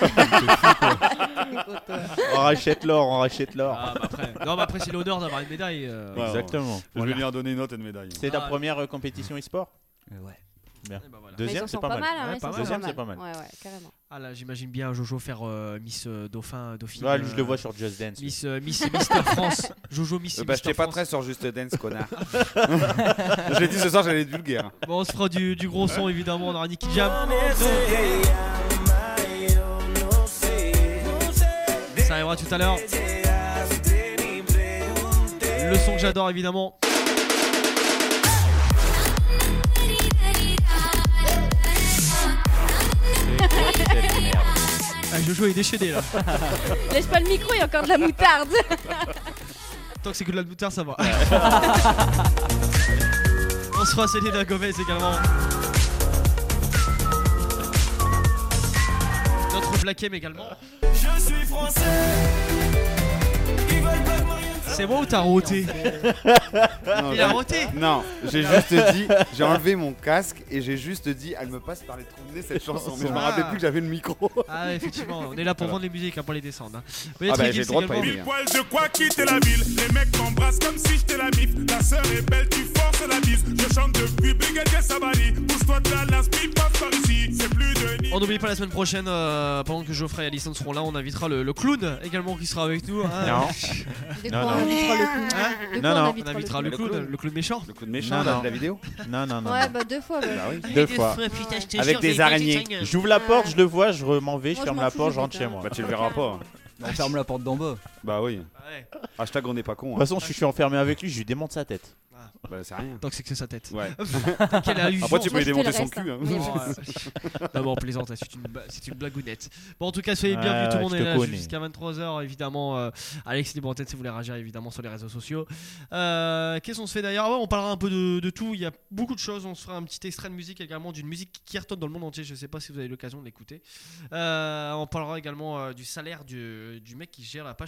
On rachète l'or, on rachète l'or. Ah, bah après. Non, mais après, c'est l'honneur d'avoir une médaille. euh, Ouais, Exactement. Je vais lui en donner une autre, une médaille. C'est ta Ah, première euh, compétition e-sport? Euh, ouais. Bien. Et bah voilà. Mais ils Deuxième, s'en c'est sortent pas mal. mal, hein, Ouais, ils pas s'en mal. sortent Deuxième, c'est pas mal. Ouais, ouais, carrément. Ah là, j'imagine bien Jojo faire euh, Miss euh, Dauphin, Dauphine. Ouais, lui, je le euh, vois sur Just Dance. lui. Miss, euh, Miss Mister France. Jojo Miss. Euh, bah, je Mister t'ai pas France. très sur Just Dance, connard. Je l'ai dit ce soir, j'allais être vulgaire. Bon, on se fera du, du gros son évidemment. On aura Nicky Jam. Ça arrivera tout à l'heure. Le son que j'adore évidemment. Ah, Jojo est déchaîné là. Lèche pas le micro, il y a encore de la moutarde. Tant que c'est que de la moutarde, ça va. On se fera Selena Gomez également. Notre Black M également. Je suis français. Ils veulent pas que Marianne C'est moi ou t'as roté? Non, Il a j'ai- roté. Non, j'ai juste dit, j'ai enlevé mon casque et j'ai juste dit, elle me passe par les trous de nez cette chanson. Mais je me Ah. rappelais plus que j'avais le micro. Ah ouais, effectivement, on est là pour Voilà. vendre les musiques, hein, pas les descendre. hein. Oui, Ah bah, Tricky, j'ai le c'est droit de pas également- aimer, hein. Poil de quoi quitter la ville. Les mecs m'embrassent comme si j'étais la mif. Ta sœur est belle, tu forces la bise. Je chante depuis Brigadier Sabali. Pousse-toi de la l'inspi, passe par ici. C'est plus de ni. On n'oublie pas la semaine prochaine, euh, pendant que Geoffrey et Alison seront là, on invitera le, le clown également qui sera avec nous. hein. Non. De Non, quoi non. on invitera le clown Hein De Non, quoi on non. invitera On invitera le le clown clown, le clown méchant. Le coup de méchant Non, là, non. de la vidéo. Non, non, non. Ouais, non. bah deux fois. bah. Bah oui. Deux fois. Avec des araignées. J'ouvre la porte, je le vois, je m'en vais, je Moi, je ferme m'en la fous, porte, je je rentre vais chez pas. moi. Bah tu le verras pas. On ferme la porte d'en bas. Bah oui. Ouais. Hashtag on n'est pas con. De hein. toute façon, je suis enfermé avec lui, je lui démonte sa tête. Bah c'est rien. Donc c'est que c'est sa tête. Ouais. Quelle allusion. Après tu peux Moi, lui je fais démonter le son reste, cul. hein. hein. Oui, Ouais. Non, bon, on plaisante, hein, c'est une, ba- c'est une blagounette. Bon, en tout cas, soyez Ouais, bienvenus, tout le monde je est te là connais. jusqu'à vingt-trois heures, évidemment. euh, Alex Libre en tête si vous voulez réagir, évidemment, sur les réseaux sociaux. Euh, Qu'est-ce qu'on se fait d'ailleurs? Ouais, on parlera un peu de, de tout. Il y a beaucoup de choses. On se fera un petit extrait de musique également, d'une musique qui cartonne dans le monde entier. Je sais pas si vous avez l'occasion de l'écouter. Euh, on parlera également euh, du salaire du, du mec qui gère la page